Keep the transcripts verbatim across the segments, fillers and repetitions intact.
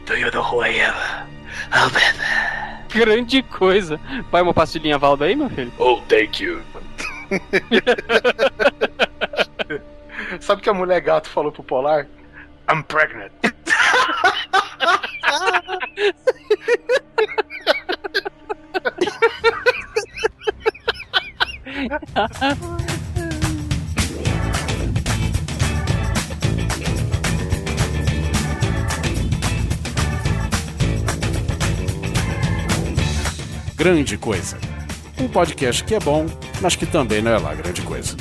Do you know who I am? Oh, Batman. Grande coisa. Vai uma pastilhinha Valdo aí, meu filho? Oh, thank you. Sabe o que a mulher gato falou pro Polar? I'm pregnant. Grande Coisa. Um podcast que é bom, mas que também não é lá grande coisa.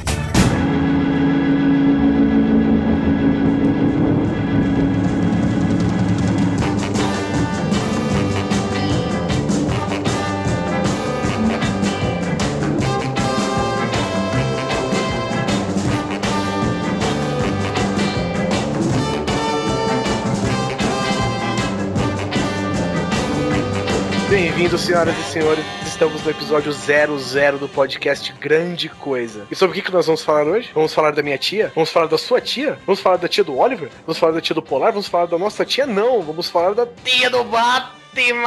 Bem-vindos, senhoras e senhores. Estamos no episódio zero zero do podcast Grande Coisa. E sobre o que nós vamos falar hoje? Vamos falar da minha tia? Vamos falar da sua tia? Vamos falar da tia do Oliver? Vamos falar da tia do Polar? Vamos falar da nossa tia? Não, vamos falar da tia do Batman!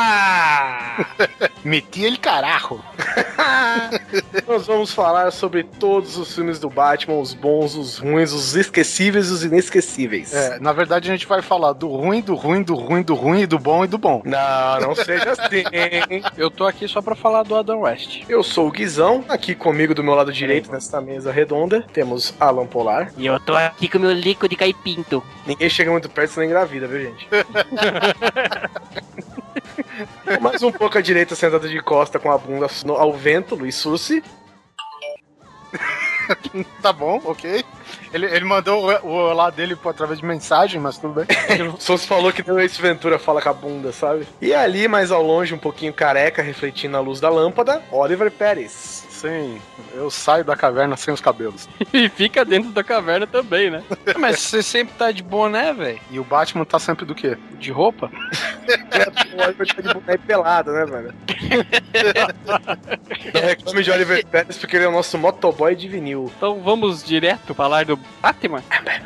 Meti ele carajo! Nós vamos falar sobre todos os filmes do Batman, os bons, os ruins, os esquecíveis e os inesquecíveis. É, na verdade a gente vai falar do ruim, do ruim, do ruim, do ruim, do bom e do bom. Não, não seja assim. Eu tô aqui só pra falar do Adam West. Eu sou o Guizão, aqui comigo do meu lado direito, nesta mesa redonda, temos Alan Polar. E eu tô aqui com o meu líquido de caipinto. Ninguém chega muito perto, senão engravida, viu, gente? Mais um pouco à direita, sentado de costa com a bunda ao vento, Luiz Sussi. Tá bom, ok. Ele, ele mandou o, o olá dele por através de mensagem, mas tudo bem. O Sussi falou que o Ace Ventura fala com a bunda, sabe? E ali, mais ao longe, um pouquinho careca, refletindo a luz da lâmpada, Oliver Pérez. Sim, eu saio da caverna sem os cabelos. E fica dentro da caverna também, né? Mas você sempre tá de boné, velho. E o Batman tá sempre do quê? De roupa? O Oliver tá de boné pelado, né, velho? Não reclame de Oliver Pérez porque ele é o nosso motoboy de vinil. Então vamos direto falar do Batman?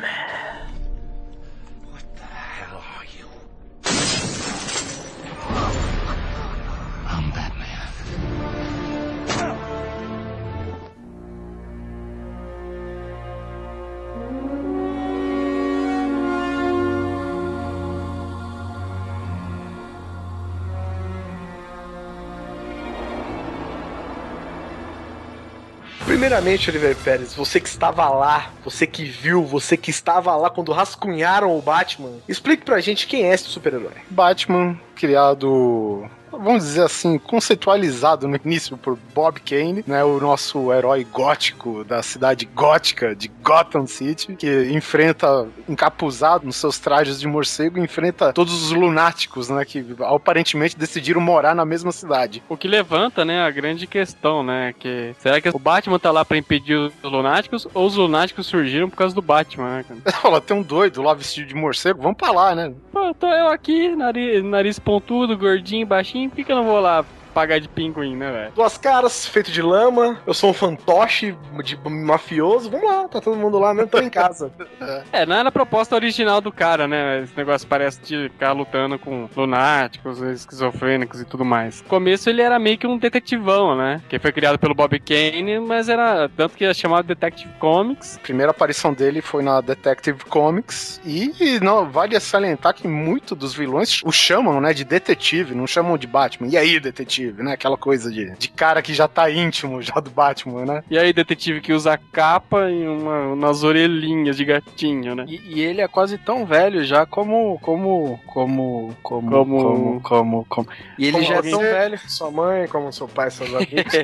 Primeiramente, Oliver Pérez, você que estava lá, você que viu, você que estava lá quando rascunharam o Batman, explique pra gente quem é esse super-herói. Batman, criado, vamos dizer assim, conceitualizado no início por Bob Kane, né, o nosso herói gótico da cidade gótica de Gotham City, que enfrenta, encapuzado nos seus trajes de morcego, enfrenta todos os lunáticos, né, que aparentemente decidiram morar na mesma cidade. O que levanta, né, a grande questão, né, que será que o Batman tá lá pra impedir os lunáticos ou os lunáticos surgiram por causa do Batman, né, cara? Olha, tem um doido lá vestido de morcego, vamos pra lá, né? Pô, tô eu aqui, nariz, nariz pontudo, gordinho, baixinho, por que que eu não vou lá pagar de pinguim, né, velho? Duas caras, feito de lama, eu sou um fantoche de mafioso, vamos lá, tá todo mundo lá mesmo, tô em casa. É, não era a proposta original do cara, né? Esse negócio parece de ficar lutando com lunáticos, esquizofrênicos e tudo mais. No começo ele era meio que um detetivão, né? Que foi criado pelo Bob Kane, mas era tanto que era chamado Detective Comics. A primeira aparição dele foi na Detective Comics e, e não, vale salientar que muitos dos vilões o chamam, né, de detetive, não chamam de Batman. E aí, detetive? Né? Aquela coisa de, de cara que já tá íntimo já do Batman, né? E aí, detetive que usa capa e uma, umas orelhinhas de gatinho, né? E, e ele é quase tão velho já como como como como Como- como como, como. E ele Como já é alguém- tão velho. Sua mãe, como seu pai, seus amigos.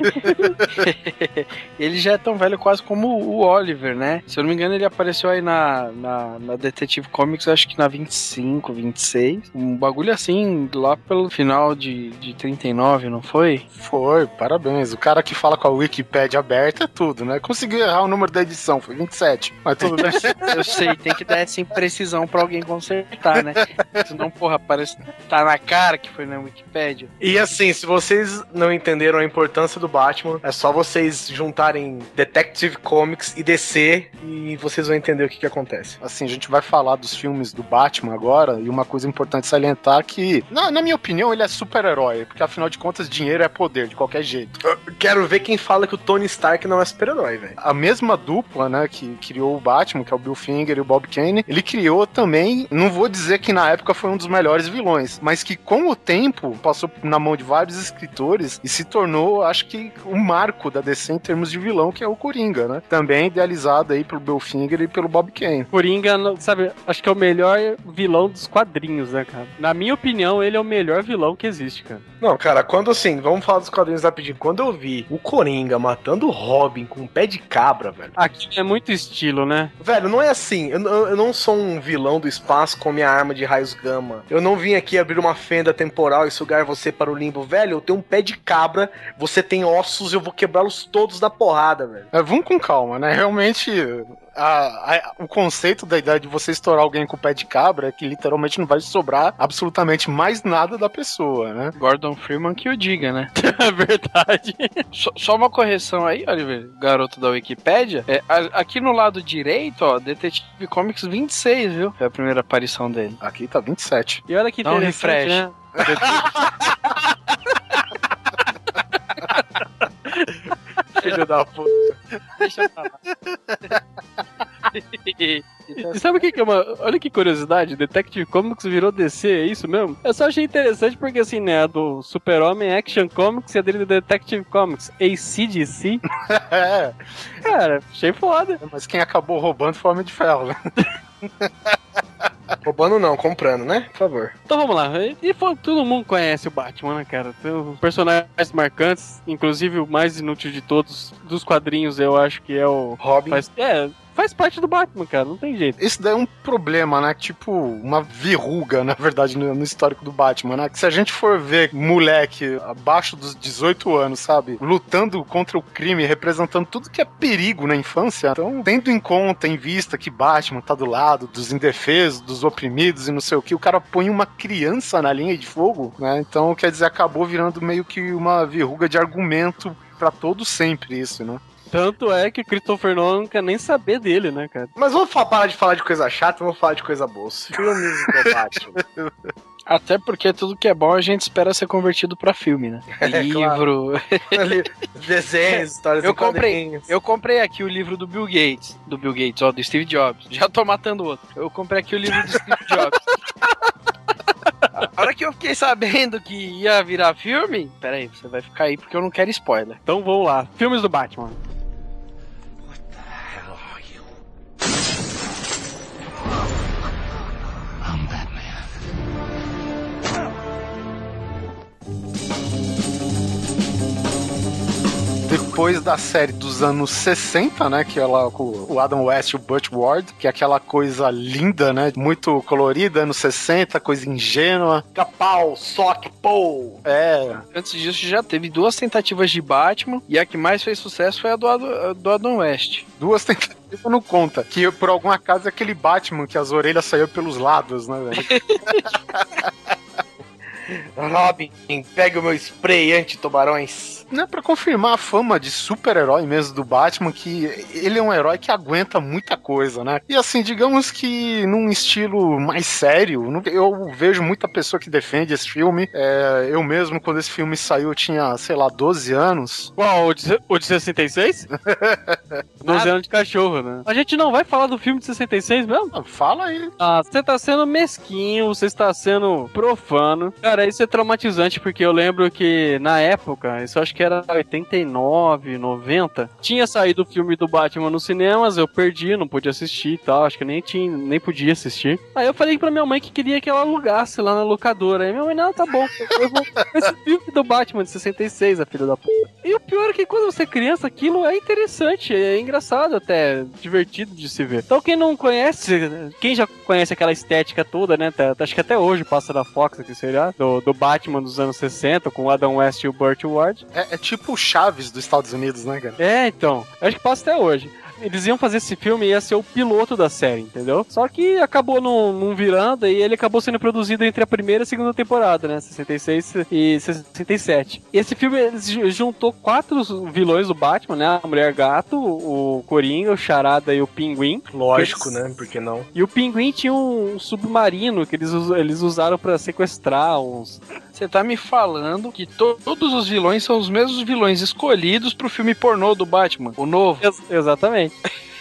Ele já é tão velho quase como o Oliver, né? Se eu não me engano, ele apareceu aí na, na, na Detective Comics, acho que na vinte e cinco, vinte e seis. Um bagulho assim, lá pelo final de, de trinta e nove, não foi? Foi, parabéns. O cara que fala com a Wikipédia aberta é tudo, né? Conseguiu errar o número da edição, foi vinte e sete. Mas tudo bem. Eu sei, tem que dar essa imprecisão pra alguém consertar, né? Senão, porra, parece tá na cara que foi na Wikipédia. E assim, se vocês não entenderam a importância do Batman, é só vocês juntarem Detective Comics e D C e vocês vão entender o que que acontece. Assim, a gente vai falar dos filmes do Batman agora, e uma coisa importante salientar que, na, na minha opinião, ele é super-herói, porque afinal de contas, dinheiro é poder, de qualquer jeito. Eu quero ver quem fala que o Tony Stark não é super-herói, velho. A mesma dupla, né, que criou o Batman, que é o Bill Finger e o Bob Kane, ele criou também, não vou dizer que na época foi um dos melhores vilões, mas que com o tempo passou na mão de vários escritores e se tornou, acho que, um marco da D C em termos de vilão, que é o Coringa, né? Também idealizado aí pelo Bill Finger e pelo Bob Kane. Coringa, sabe, acho que é o melhor vilão dos quadrinhos, né, cara? Na minha opinião, ele é o melhor vilão que existe, cara. Não, cara, quando assim, vamos falar dos quadrinhos rapidinho. Quando eu vi o Coringa matando o Robin com um pé de cabra, velho. Aqui é muito estilo, né? Velho, não é assim. Eu, eu não sou um vilão do espaço com minha arma de raios gama. Eu não vim aqui abrir uma fenda temporal e sugar você para o limbo. Velho, eu tenho um pé de cabra, você tem ossos, eu vou quebrá-los todos da porrada, velho. É, vamos com calma, né? Realmente, a, a, o conceito da ideia de você estourar alguém com o pé de cabra é que literalmente não vai sobrar absolutamente mais nada da pessoa, né? Gordon Freeman que o diga, né? É verdade. Só, só uma correção aí, Oliver, garoto da Wikipédia. É, a, aqui no lado direito, ó, Detective Comics vinte e seis, viu? É a primeira aparição dele. Aqui tá vinte e sete. E olha que Dá um interessante, refresh. né? Filho da puta. Deixa eu falar. E sabe o que, que é uma. Olha que curiosidade, Detective Comics virou D C, é isso mesmo? Eu só achei interessante porque assim, né? A do Super-Homem Action Comics e a dele do Detective Comics. A C D C? É, Cara, achei foda. mas quem acabou roubando foi o Homem de Ferro, né? Roubando não, comprando, né? Por favor. Então vamos lá. E pô, todo mundo conhece o Batman, né, cara? Tem os personagens marcantes, inclusive o mais inútil de todos dos quadrinhos, eu acho que é o. Robin. Faz, é, faz parte do Batman, cara, não tem jeito. Esse daí é um problema, né? Tipo, uma verruga, na verdade, no, no histórico do Batman, né? Que se a gente for ver moleque abaixo dos dezoito anos, sabe? Lutando contra o crime, representando tudo que é perigo na infância, então, tendo em conta, em vista que Batman tá do lado dos indefesos, dos oprimidos e não sei o que, o cara põe uma criança na linha de fogo, né? Então, quer dizer, acabou virando meio que uma verruga de argumento pra todo sempre isso, né? Tanto é que o Christopher Nolan não quer nem saber dele, né, cara? Mas vamos fa- parar de falar de coisa chata, vamos falar de coisa boa. Os filmes do Batman. Até porque tudo que é bom a gente espera ser convertido pra filme, né? Livro. Ali, desenhos, histórias Eu em comprei, quadrinhos. eu comprei aqui o livro do Bill Gates. Do Bill Gates, ó, do Steve Jobs. Já tô matando outro. Eu comprei aqui o livro do Steve Jobs. A hora que eu fiquei sabendo que ia virar filme, pera aí, você vai ficar aí porque eu não quero spoiler. Então vamos lá. Filmes do Batman. Depois da série dos anos sessenta, né, que é lá com o Adam West e o Butch Ward, que é aquela coisa linda, né, muito colorida, anos sessenta, coisa ingênua. Capau, soque, pou. É, Antes disso já teve duas tentativas de Batman e a que mais fez sucesso foi a do, Ad- do Adam West. duas tentativas não conta. Que por algum acaso é aquele Batman que as orelhas saíam pelos lados, né, velho? Robin, pega o meu spray anti-tubarões. Não é pra confirmar a fama de super-herói mesmo do Batman, que ele é um herói que aguenta muita coisa, né? E assim, digamos que num estilo mais sério, eu vejo muita pessoa que defende esse filme. É, eu mesmo, quando esse filme saiu, eu tinha, sei lá, doze anos. Qual? O de, o de sessenta e seis? doze anos de cachorro, né? A gente não vai falar do filme de sessenta e seis mesmo? Ah, fala aí. Ah, você tá sendo mesquinho, você está sendo profano. Cara, isso é traumatizante, porque eu lembro que na época, isso eu acho que era oitenta e nove, noventa, tinha saído o filme do Batman nos cinemas, eu perdi, não pude assistir e tal, acho que nem tinha, nem podia assistir. Aí eu falei pra minha mãe que queria que ela alugasse lá na locadora. Aí minha mãe, não, tá bom, eu vou ver esse filme do Batman de sessenta e seis, a filha da puta. E o pior é que quando você é criança, aquilo é interessante, é engraçado até, divertido de se ver. Então quem não conhece, quem já conhece aquela estética toda, né, tá, acho que até hoje passa da Fox aqui, seria, do, do Batman dos anos sessenta, com o Adam West e o Burt Ward. É, é tipo o Chaves dos Estados Unidos, né, cara? É, então, acho que passa até hoje. Eles iam fazer esse filme e ia ser o piloto da série, entendeu? Só que acabou não, não virando e ele acabou sendo produzido entre a primeira e a segunda temporada, né? sessenta e seis e sessenta e sete. E esse filme eles juntou quatro vilões do Batman, né? A Mulher Gato, o Coringa, o Charada e o Pinguim. Lógico, eles... né? Por que não? E o Pinguim tinha um submarino que eles, eles usaram pra sequestrar uns... Você tá me falando que to- todos os vilões são os mesmos vilões escolhidos pro filme pornô do Batman, o novo? Ex- exatamente.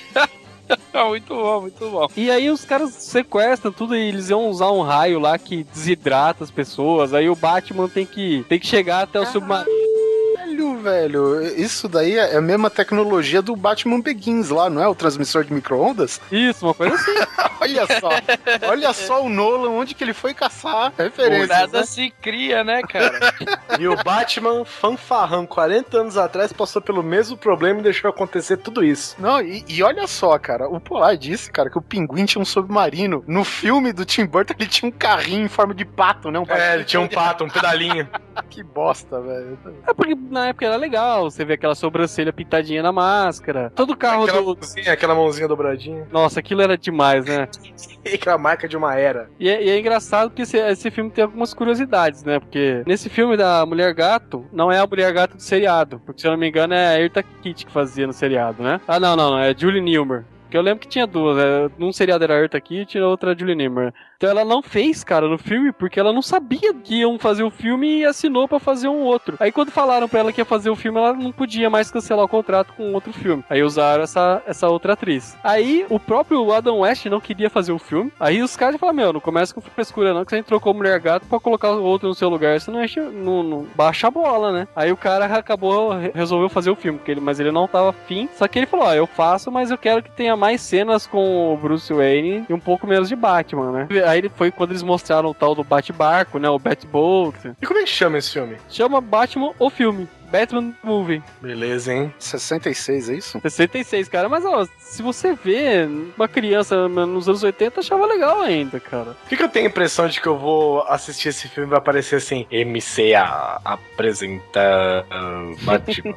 Muito bom, muito bom. E aí os caras sequestram tudo e eles iam usar um raio lá que desidrata as pessoas. Aí o Batman tem que, tem que chegar até o submarino. Velho, velho, isso daí é a mesma tecnologia do Batman Begins lá, não é? O transmissor de micro-ondas? Isso, uma coisa assim. Olha só, olha só o Nolan, onde que ele foi caçar referências, Nada né? se cria, né, cara? E o Batman, fanfarrão, quarenta anos atrás, passou pelo mesmo problema e deixou acontecer tudo isso. Não, e, e olha só, cara, o Polar disse, cara, que o Pinguim tinha um submarino. No filme do Tim Burton, ele tinha um carrinho em forma de pato, né? Um É, ele tinha um pato, um pedalinho. Que bosta, velho. É porque na época era legal, você vê aquela sobrancelha pintadinha na máscara. Todo carro Aquela do... mãozinha, aquela mãozinha dobradinha. Nossa, aquilo era demais, né? Aquela marca de uma era. E é, e é engraçado que esse, esse filme tem algumas curiosidades, né? Porque nesse filme da Mulher Gato, não é a Mulher Gato do seriado. Porque se eu não me engano é a Eartha Kitt que fazia no seriado, né? Ah, não, não, não. É Julie Newmar. Que eu lembro que tinha duas. É, num seriado era a Eartha Kitt e na outra a Julie Newmar. Então ela não fez, cara, no filme, porque ela não sabia que iam fazer o filme e assinou pra fazer um outro. Aí quando falaram pra ela que ia fazer o filme, ela não podia mais cancelar o contrato com outro filme. Aí usaram essa, essa outra atriz. Aí o próprio Adam West não queria fazer o filme. Aí os caras falaram, meu, não começa com frescura não, que a gente trocou Mulher Gato pra colocar o outro no seu lugar. Você não, enche, não, não baixa a bola, né? Aí o cara acabou, resolveu fazer o filme, porque ele, mas ele não tava afim. Só que ele falou, ó, eu faço, mas eu quero que tenha mais cenas com o Bruce Wayne e um pouco menos de Batman, né? Aí ele foi quando eles mostraram o tal do Bat-Barco, né? O Bat-Boat. E como é que chama esse filme? Chama Batman o filme. Batman Movie. Beleza, hein? sessenta e seis, é isso? sessenta e seis, cara. Mas, ó, se você vê, uma criança nos anos oitenta achava legal ainda, cara. Por que, que eu tenho a impressão de que eu vou assistir esse filme e vai aparecer assim? M C A apresenta Batman,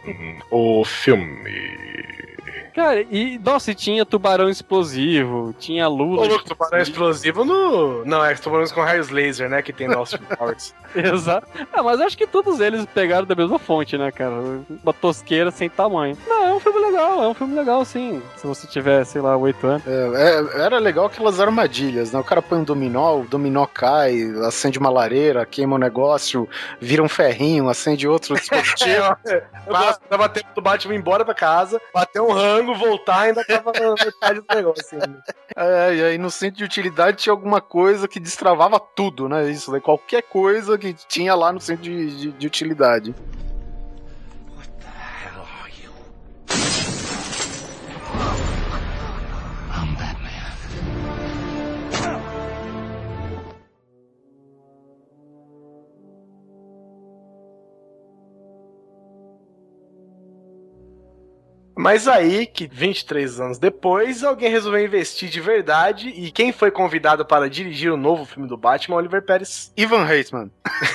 o filme. Cara, e, nossa, e tinha tubarão explosivo, tinha Lula. Ô, louco, tubarão explosivo no... Não, é tubarões com raios laser, né? Que tem no Austin Powers. Exato. Ah, mas acho que todos eles pegaram da mesma fonte, né, cara? Uma tosqueira sem tamanho. Não, é um filme legal, é um filme legal, sim. Se você tiver, sei lá, oito anos. É, é, era legal aquelas armadilhas, né? O cara põe um dominó, o dominó cai, acende uma lareira, queima um negócio, vira um ferrinho, acende outro dispositivo. Eu gosto, dava tempo do Batman ir embora pra casa, bater um rango, voltar e ainda tava na metade do negócio. Assim. É, e aí no centro de utilidade tinha alguma coisa que destravava tudo, né? Isso, né? Qualquer coisa que tinha lá no centro de, de, de utilidade. Mas aí, que vinte e três anos depois, alguém resolveu investir de verdade, e quem foi convidado para dirigir o novo filme do Batman? Oliver Pérez. Ivan Reitman.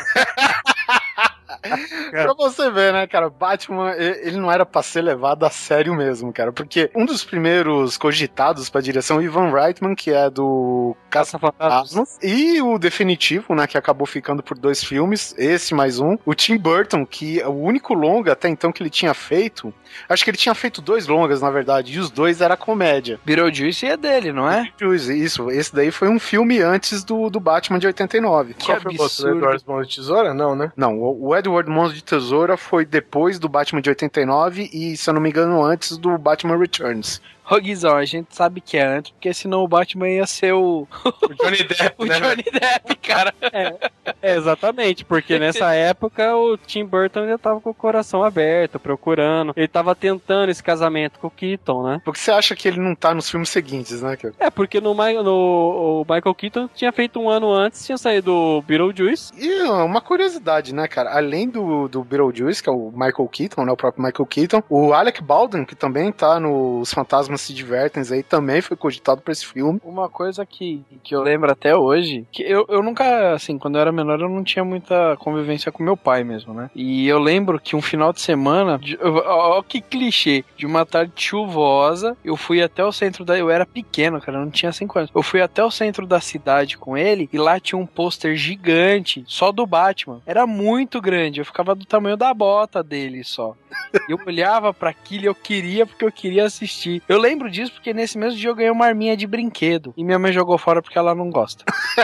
Pra você ver, né, cara, Batman, ele não era pra ser levado a sério mesmo, cara, porque um dos primeiros cogitados pra direção, Ivan Reitman, que é do Caça-Fantasmas, e o definitivo, né, que acabou ficando por dois filmes, esse mais um, o Tim Burton, que o único longa até então que ele tinha feito, acho que ele tinha feito dois longas, na verdade, e os dois era comédia. Beetlejuice é dele, não é? Isso, esse daí foi um filme antes do, do Batman de oitenta e nove. Que Qual foi o outro? Edward Mãos de Tesoura? Não, né? Não, o Edward Mãos de Tesoura foi depois do Batman de oitenta e nove e, se eu não me engano, antes do Batman Returns. Ô, Guizão, a gente sabe que é antes, porque senão o Batman ia ser o... O Johnny Depp, o né? Johnny Depp, cara. É, é, exatamente, porque nessa época o Tim Burton ainda tava com o coração aberto, procurando. Ele tava tentando esse casamento com o Keaton, né? Por que você acha que ele não tá nos filmes seguintes, né, cara? É, porque no, Mi- no o Michael Keaton tinha feito um ano antes, tinha saído o Beetlejuice. E uma curiosidade, né, cara? Além do, do Beetlejuice, que é o Michael Keaton, né, o próprio Michael Keaton, o Alec Baldwin, que também tá no Os Fantasmas Se Divertem aí, também foi cogitado pra esse filme. Uma coisa que, que eu lembro até hoje, que eu, eu nunca, assim, quando eu era menor, eu não tinha muita convivência com meu pai mesmo, né? E eu lembro que um final de semana, de- ó, ó que clichê, de uma tarde chuvosa, eu fui até o centro da... Eu era pequeno, cara, eu não tinha cinco anos. Eu fui até o centro da cidade com ele, e lá tinha um pôster gigante, só do Batman. Era muito grande, eu ficava do tamanho da bota dele só. Eu olhava pra aquilo e eu queria, porque eu queria assistir. Eu lembro disso porque nesse mesmo dia eu ganhei uma arminha de brinquedo. E minha mãe jogou fora porque ela não gosta.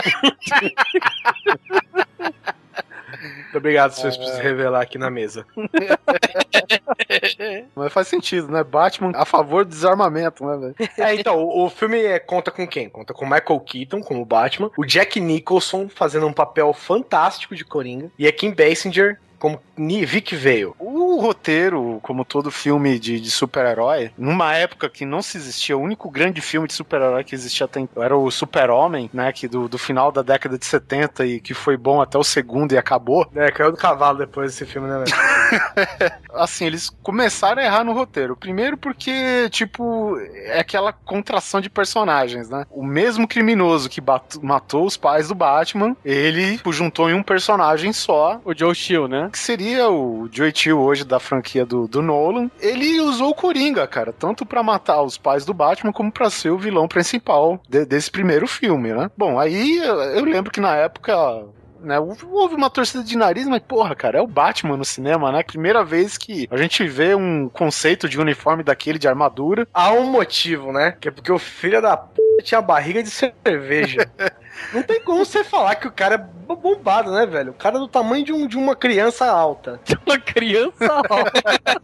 Muito obrigado, senhores, por se revelar aqui na mesa. Mas faz sentido, né? Batman a favor do desarmamento, né, velho? É, então, o, o filme é, conta com quem? Conta com o Michael Keaton como Batman, o Jack Nicholson fazendo um papel fantástico de Coringa, e a Kim Basinger como Ni- Vic Vale. O roteiro, como todo filme de, de super-herói, numa época que não se existia, o único grande filme de super-herói que existia até então era o Super-Homem, né, que do, do final da década de setenta e que foi bom até o segundo e acabou. É, caiu do cavalo depois desse filme, né, velho? Assim, eles começaram a errar no roteiro. Primeiro porque, tipo, é aquela contração de personagens, né? O mesmo criminoso que bat- matou os pais do Batman, ele tipo, juntou em um personagem só, O Joe Chill, né? que seria o Joey Chill hoje da franquia do, do Nolan. Ele usou o Coringa, cara, tanto pra matar os pais do Batman como pra ser o vilão principal de- desse primeiro filme, né? Bom, aí eu, eu lembro que na época, né, houve uma torcida de nariz, mas porra, cara, é o Batman no cinema, né? Primeira vez que a gente vê um conceito de uniforme daquele de armadura. Há um motivo, né? Que é porque o filho da p tinha barriga de cerveja. Não tem como você falar que o cara é bombado, né, velho? O cara é do tamanho de, um, de uma criança alta. Uma criança alta.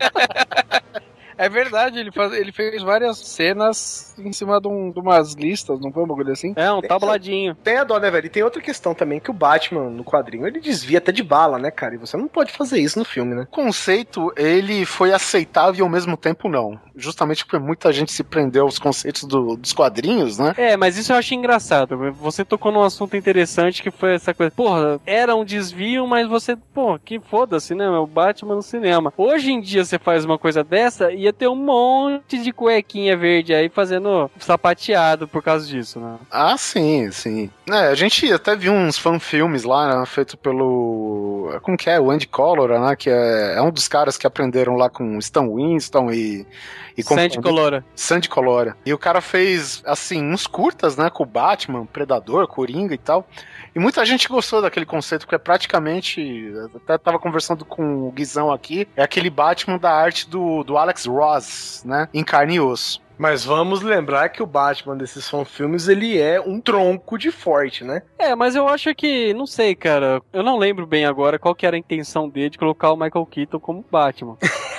É verdade, ele, faz, ele fez várias cenas em cima de, um, de umas listas, não foi um bagulho assim? É, um tabladinho. Tem a dó, né, velho? E tem outra questão também, que o Batman, no quadrinho, ele desvia até de bala, né, cara? E você não pode fazer isso no filme, né? O conceito, ele foi aceitável e ao mesmo tempo não. Justamente porque muita gente se prendeu aos conceitos do- dos quadrinhos, né? É, mas isso eu acho engraçado. Você tocou num assunto interessante que foi essa coisa. Porra, era um desvio, mas você, pô, que foda-se, né? O Batman no cinema. Hoje em dia você faz uma coisa dessa, ia ter um monte de cuequinha verde aí fazendo sapateado por causa disso, né? Ah, sim, sim. É, a gente até viu uns fanfilmes lá, né, feito pelo... Como que é? O Andy Collor, né? Que é, é um dos caras que aprenderam lá com Stan Winston e... e Sandy companhia. Colora. Sandy Colora. E o cara fez, assim, uns curtas, né? Com o Batman, Predador, Coringa e tal. E muita gente gostou daquele conceito, porque é praticamente... Até tava conversando com o Guizão aqui. É aquele Batman da arte do, do Alex Ross, né? Em carne e osso. Mas vamos lembrar que o Batman desses fanfilmes, ele é um tronco de forte, né? É, mas eu acho que, não sei, cara. Eu não lembro bem agora qual que era a intenção dele de colocar o Michael Keaton como Batman.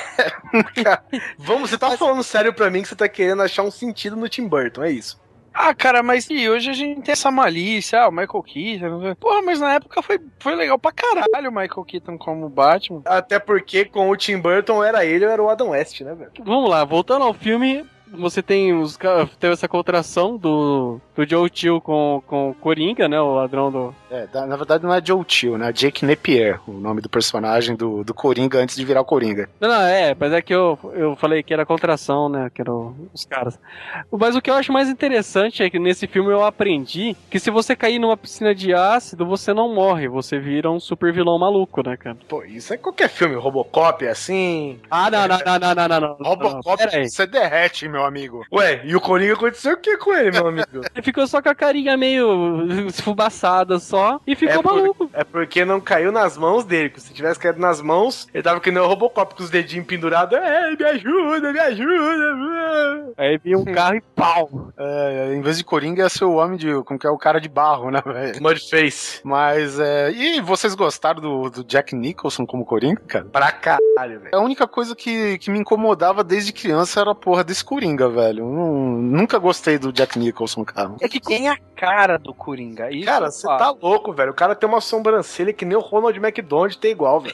Cara, vamos, você tá falando sério pra mim que você tá querendo achar um sentido no Tim Burton, é isso? Ah, cara, mas e hoje a gente tem essa malícia, ah, o Michael Keaton. Porra, mas na época foi, foi legal pra caralho o Michael Keaton como Batman. Até porque com o Tim Burton era ele ou era o Adam West, né, velho? Vamos lá, voltando ao filme, você tem os ca- teve essa contração do, do Joe Chill com, com o Coringa, né? O ladrão do. É, da- na verdade não é Joe Chill, né? É Jake Napier, o nome do personagem do, do Coringa antes de virar o Coringa. Não, não, é, mas é que eu, eu falei que era contração, né? Que eram os caras. Mas o que eu acho mais interessante é que nesse filme eu aprendi que se você cair numa piscina de ácido, você não morre, você vira um super vilão maluco, né, cara? Pô, isso é qualquer filme, Robocop é assim. Ah, não, não, não, não, não, não, não. Robocop, Pera aí. você derrete, meu amigo. Ué, e o Coringa aconteceu o que com ele, meu amigo? Ele ficou só com a carinha meio esfumaçada só e ficou É por- maluco. É porque não caiu nas mãos dele. Porque se tivesse caído nas mãos, ele tava que nem o Robocop com os dedinhos pendurados. É, me ajuda, me ajuda. Aí vinha um carro e pau. É, em vez de Coringa, ia ser o homem de... Como que é? O cara de barro, né, velho? Mudface. Mas, é... E vocês gostaram do, do Jack Nicholson como Coringa, cara? Pra caralho, velho. A única coisa que, que me incomodava desde criança era a porra desse Coringa, Coringa, velho. Não- nunca gostei do Jack Nicholson, cara. É que tem a cara do Coringa. Isso Cara, eu você falo. tá louco, velho. O cara tem uma sobrancelha que nem o Ronald McDonald tem igual, velho.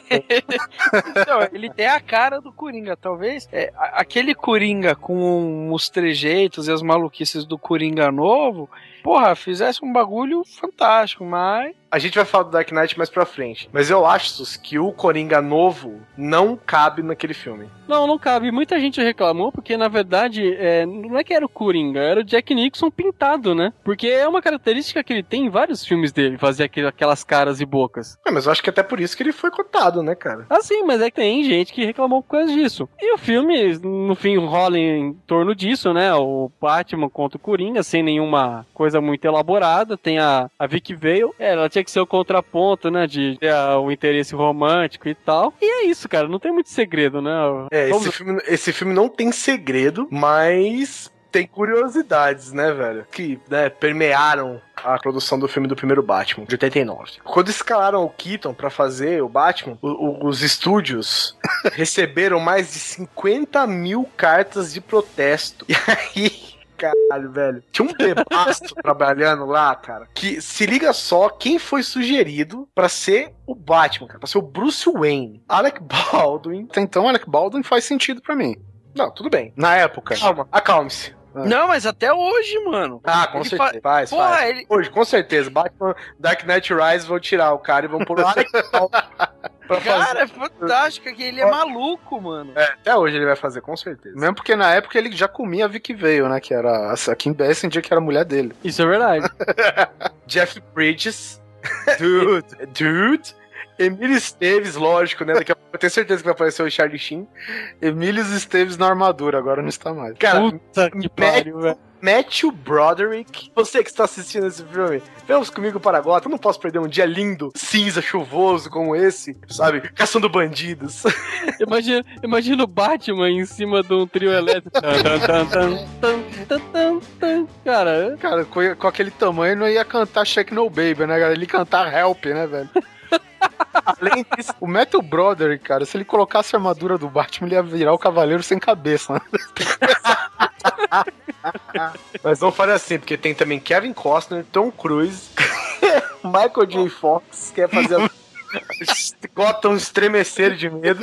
Então, ele tem a cara do Coringa. Talvez é, a- aquele Coringa com os trejeitos e as maluquices do Coringa novo, porra, fizesse um bagulho fantástico, mas... A gente vai falar do Dark Knight mais pra frente. Mas eu acho Sus, que o Coringa novo não cabe naquele filme. Não, não cabe. Muita gente reclamou porque, na verdade, é, não é que era o Coringa, era o Jack Nicholson pintado, né? Porque é uma característica que ele tem em vários filmes dele, fazer aquele- aquelas caras e bocas. É, mas eu acho que até por isso que ele foi cotado, né, cara? Ah, sim, mas é que tem gente que reclamou por causa disso. E o filme, no fim, rola em torno disso, né? O Batman contra o Coringa, sem nenhuma coisa muito elaborada. Tem a, a Vicky Vale, é, ela tinha que ser o contraponto, né? De ter a- o interesse romântico e tal. E é isso, cara, não tem muito segredo, né? É, Vamos- esse filme, esse filme não tem segredo, mas tem curiosidades, né, velho? Que, né, permearam a produção do filme do primeiro Batman, de oitenta e nove. Quando escalaram o Keaton pra fazer o Batman, o- o- os estúdios receberam mais de cinquenta mil cartas de protesto. E aí... Caralho, velho. Tinha um bebaço trabalhando lá, cara. Que se liga só quem foi sugerido pra ser o Batman, cara. Pra ser o Bruce Wayne. Alec Baldwin. Até então, Alec Baldwin faz sentido pra mim. Não, tudo bem. Na época. Calma, acalme-se. Não, mas até hoje, mano. Ah, com Ele certeza. Faz, Porra, faz. ele... Hoje, com certeza. Batman, Dark Knight Rise vão tirar o cara e vão pôr o Alec Baldwin pra fazer. Cara, é fantástico que ele é maluco, mano. É, até hoje ele vai fazer, com certeza. Mesmo porque na época ele já comia a Vicky Vale, né? Que era a Kim Basinger, que era a mulher dele. Isso é verdade. Jeff Bridges. Dude. Dude. Emílio Esteves, lógico, né? Daqui a pouco eu tenho certeza que vai aparecer o Charlie Sheen. Emílio Esteves na armadura, agora não está mais. Cara, Puta que pariu, velho. Matthew Broderick. Você que está assistindo esse filme, vamos comigo para Gotham. Eu não posso perder um dia lindo, cinza, chuvoso como esse, sabe? Caçando bandidos. Imagina, imagina o Batman em cima de um trio elétrico. Tan, tan, tan, tan, tan, tan, tan, tan. Cara, Cara, com, com aquele tamanho não ia cantar Shake No Baby, né, cara? Ele ia cantar Help, né, velho? Além disso, o Matthew Broderick, cara, se ele colocasse a armadura do Batman, ele ia virar o Cavaleiro Sem Cabeça, né? Mas vamos fazer assim, porque tem também Kevin Costner, Tom Cruise, Michael J. Fox, quer fazer a... Gotham estremecer de medo.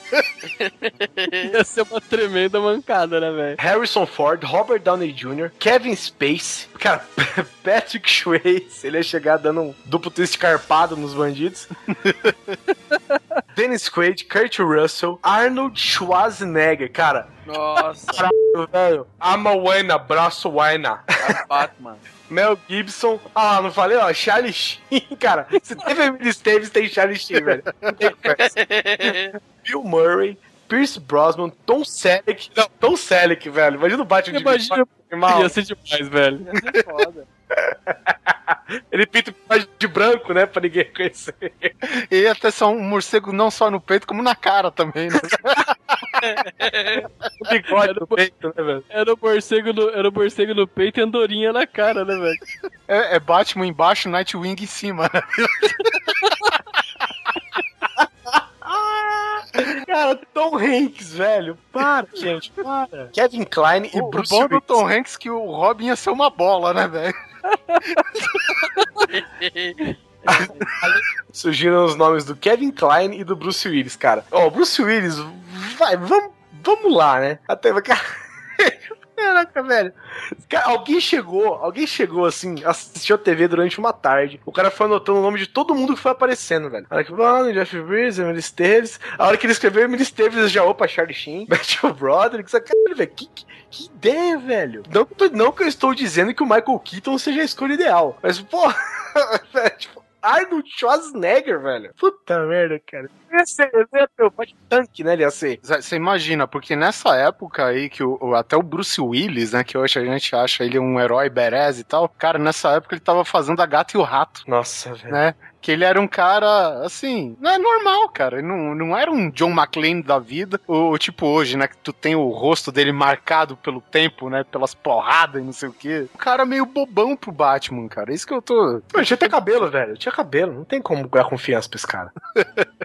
ia ser uma tremenda mancada, né, velho? Harrison Ford, Robert Downey Júnior, Kevin Spacey, cara, Patrick Swayze, ele ia chegar dando um duplo twist carpado nos bandidos. Dennis Quaid, Kurt Russell, Arnold Schwarzenegger, cara, Nossa, caralho, velho. Ama Wayna, braço Wayna. é Batman. Mel Gibson. Ah, não falei, ó, Charlie Sheen, cara. Se teve Emílio Esteves, tem Charlie Sheen, velho. Não tem conversa. Bill Murray, Pierce Brosnan, Tom Selleck. Não, Tom Selleck, velho. Imagina o Batman de Imagina, normal. ia ser demais, velho. Ia ser foda. Ele pinta o bigode de branco, né? Pra ninguém conhecer. E ia ter só um morcego não só no peito, como na cara também, né? O bigode no peito, né, velho? Era o morcego no, era o morcego no peito e andorinha na cara, né, velho? É, é Batman embaixo, Nightwing em cima, né? Cara, Tom Hanks, velho. Para, gente, para. Kevin Kline e O, o Bruce bom do Willis. Tom Hanks é que o Robin ia ser uma bola, né, velho? Surgiram os nomes do Kevin Kline e do Bruce Willis, cara. Ó, o Bruce Willis, vai, vamos, vamos lá, né? Até, cara... Caraca, velho. Cara, alguém chegou, alguém chegou assim, assistiu a T V durante uma tarde. O cara foi anotando o nome de todo mundo que foi aparecendo, velho. Alec Baldwin, Jeff Bridges, Emily Esteves. A hora que ele escreveu Emily Esteves, já opa, Charlie Sheen, Matthew Broderick. Cara, velho, que, que, que ideia, velho. Não, não que eu estou dizendo que o Michael Keaton seja a escolha ideal, mas, pô, velho, tipo, Arnold Schwarzenegger, velho. Puta merda, cara. Ia ser, ia ter o Bate Tanque, né, ele ia ser. Você imagina, porque nessa época aí que o, o- até o Bruce Willis, né, que hoje a gente acha ele um herói badass e tal, cara, nessa época ele tava fazendo A Gata e o Rato, Nossa, velho. né? Que ele era um cara, assim, não é normal, cara. Ele não, não era um John McClane da vida, ou tipo hoje, né, que tu tem o rosto dele marcado pelo tempo, né, pelas porradas e não sei o quê. Um cara meio bobão pro Batman, cara. É isso que eu tô... Mano, tinha até cabelo, velho. Tinha cabelo. Não tem como ganhar confiança pra esse cara.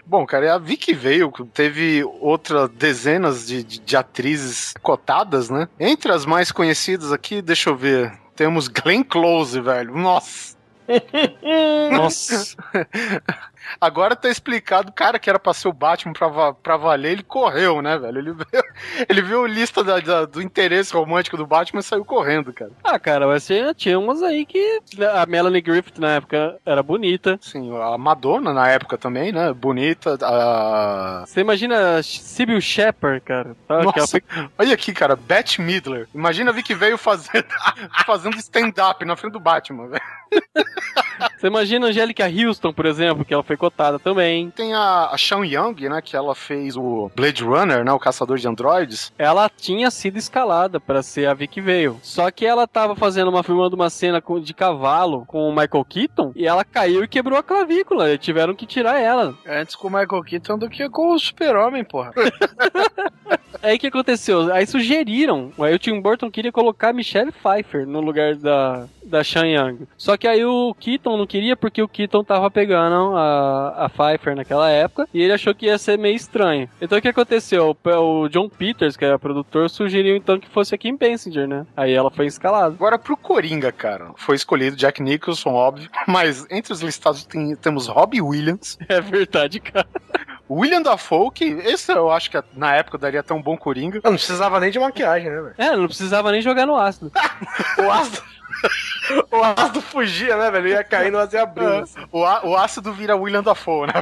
Bom, cara, e a Vicky Vale teve outras dezenas de, de, de atrizes cotadas, né? Entre as mais conhecidas aqui, deixa eu ver, temos Glenn Close, velho. Nossa! Nossa. Agora tá explicado, o cara que era pra ser o Batman pra, va- pra valer, ele correu, né, velho? Ele viu, ele viu a lista da- da- do interesse romântico do Batman e saiu correndo, cara. Ah, cara, mas tinha, tinha umas aí que a Melanie Griffith na época era bonita. Sim, a Madonna na época também, né? Bonita. A... Você imagina a Sybil Shepherd, cara? Tá? Que ela Nossa, foi- olha aqui, cara, Bette Midler. Imagina a Vicky veio fazendo, fazendo stand-up na frente do Batman, velho. Você imagina a Angélica Houston, por exemplo, que ela foi cotada também. Tem a, a Sean Young, né, que ela fez o Blade Runner, né, o Caçador de Androides. Ela tinha sido escalada pra ser a Vicky Vale. Só que ela tava fazendo uma filmando uma cena com- de cavalo com o Michael Keaton e ela caiu e quebrou a clavícula. E tiveram que tirar ela. Antes com o Michael Keaton do que com o Super-Homem, porra. Aí o que aconteceu? Aí sugeriram. Aí o Tim Burton queria colocar a Michelle Pfeiffer no lugar da, da Sean Young. Só que aí o Keaton não queria porque o Keaton tava pegando a, a Pfeiffer naquela época e ele achou que ia ser meio estranho. Então o que aconteceu? O, o John Peters, que era produtor, sugeriu então que fosse a Kim Basinger, né? Aí ela foi escalada. Agora pro Coringa, cara, foi escolhido Jack Nicholson, óbvio, mas entre os listados tem- temos Robbie Williams, É verdade, cara. William Dafoe, que esse eu acho que na época daria até um bom Coringa. Não precisava nem de maquiagem, né, velho? É, não precisava nem jogar no ácido. O ácido. O ácido fugia, né, velho? Ia cair no ácido e abrindo. É, assim. o, á- o ácido vira William Dafoe, né?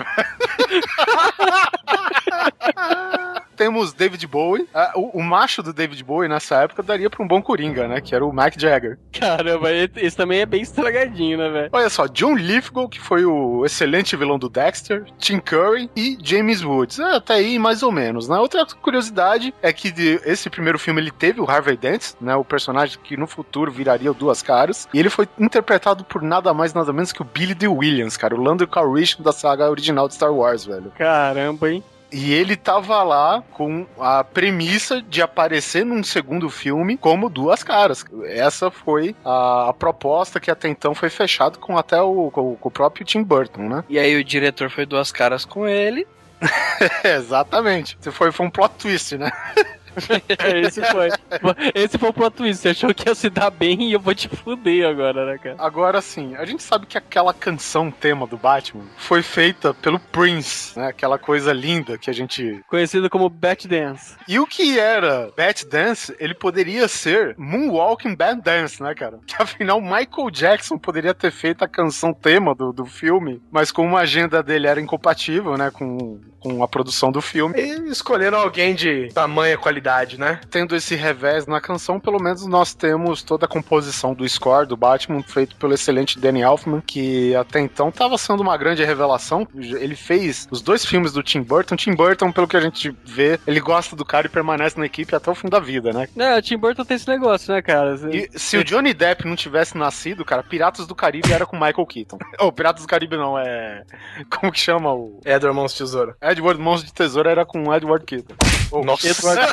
Temos David Bowie. Ah, o, o macho do David Bowie nessa época daria pra um bom Coringa, né? Que era o Mick Jagger. Caramba, esse também é bem estragadinho, né, velho? Olha só, John Lithgow, que foi o excelente vilão do Dexter, Tim Curry e James Woods. É, até aí, mais ou menos, né? Outra curiosidade é que de- esse primeiro filme ele teve o Harvey Dent, né? O personagem que no futuro viraria o Duas Caras. E ele foi interpretado por nada mais, nada menos que o Billy Dee Williams, cara. O Lando Calrissian da saga original de Star Wars, velho. Caramba, hein? E ele tava lá com a premissa de aparecer num segundo filme como Duas Caras. Essa foi a, a proposta que até então foi fechada com até o, com, com o próprio Tim Burton, né? E aí o diretor foi Duas Caras com ele. Exatamente. Foi, foi um plot twist, né? É, esse foi. Esse foi o plot twist. Você achou que ia se dar bem e eu vou te fuder agora, né, cara? Agora sim, a gente sabe que aquela canção tema do Batman foi feita pelo Prince, né? Aquela coisa linda que a gente... Conhecido como Bat Dance. E o que era Bat Dance, ele poderia ser Moonwalking Bad Dance, né, cara? Que afinal Michael Jackson poderia ter feito a canção tema do, do filme, mas como a agenda dele era incompatível, né, com, com a produção do filme, E escolheram alguém de tamanha qualidade, né? tendo esse revés na canção, pelo menos nós temos toda a composição do score do Batman feito pelo excelente Danny Elfman, que até então estava sendo uma grande revelação. Ele fez os dois filmes do Tim Burton. Tim Burton, pelo que a gente vê, ele gosta do cara e permanece na equipe até o fim da vida, né? É, o Tim Burton tem esse negócio, né, cara? E se o Johnny Depp não tivesse nascido, cara, Piratas do Caribe era com Michael Keaton. Ou Piratas do Caribe não, é... Como que chama o... É do Irmãos Tesoura. Edward Mãos de Tesoura era com Edward Keaton. Ou, Nossa. Edward...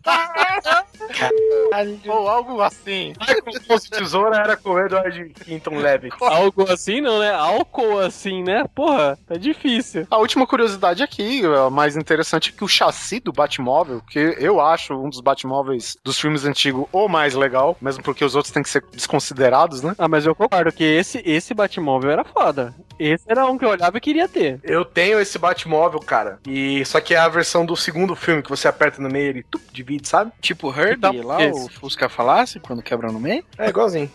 Ou algo assim. Irmãos de Tesoura era com o Edward Quinton Levitt. Algo assim não, né? Álcool assim, né? Porra, tá difícil. A última curiosidade aqui, a mais interessante, é que o chassi do Batmóvel, que eu acho um dos Batmóveis dos filmes antigos o mais legal, mesmo porque os outros têm que ser desconsiderados, né? Ah, mas eu concordo que esse, esse Batmóvel era foda. Esse era um que eu olhava e queria ter. Eu tenho esse Batmóvel, cara. E só que é a versão do segundo filme que você aperta no meio e ele tup, divide, sabe? Tipo Herbie, Então, lá esse. o Fusca Falasse, quando quebra no meio. É igualzinho.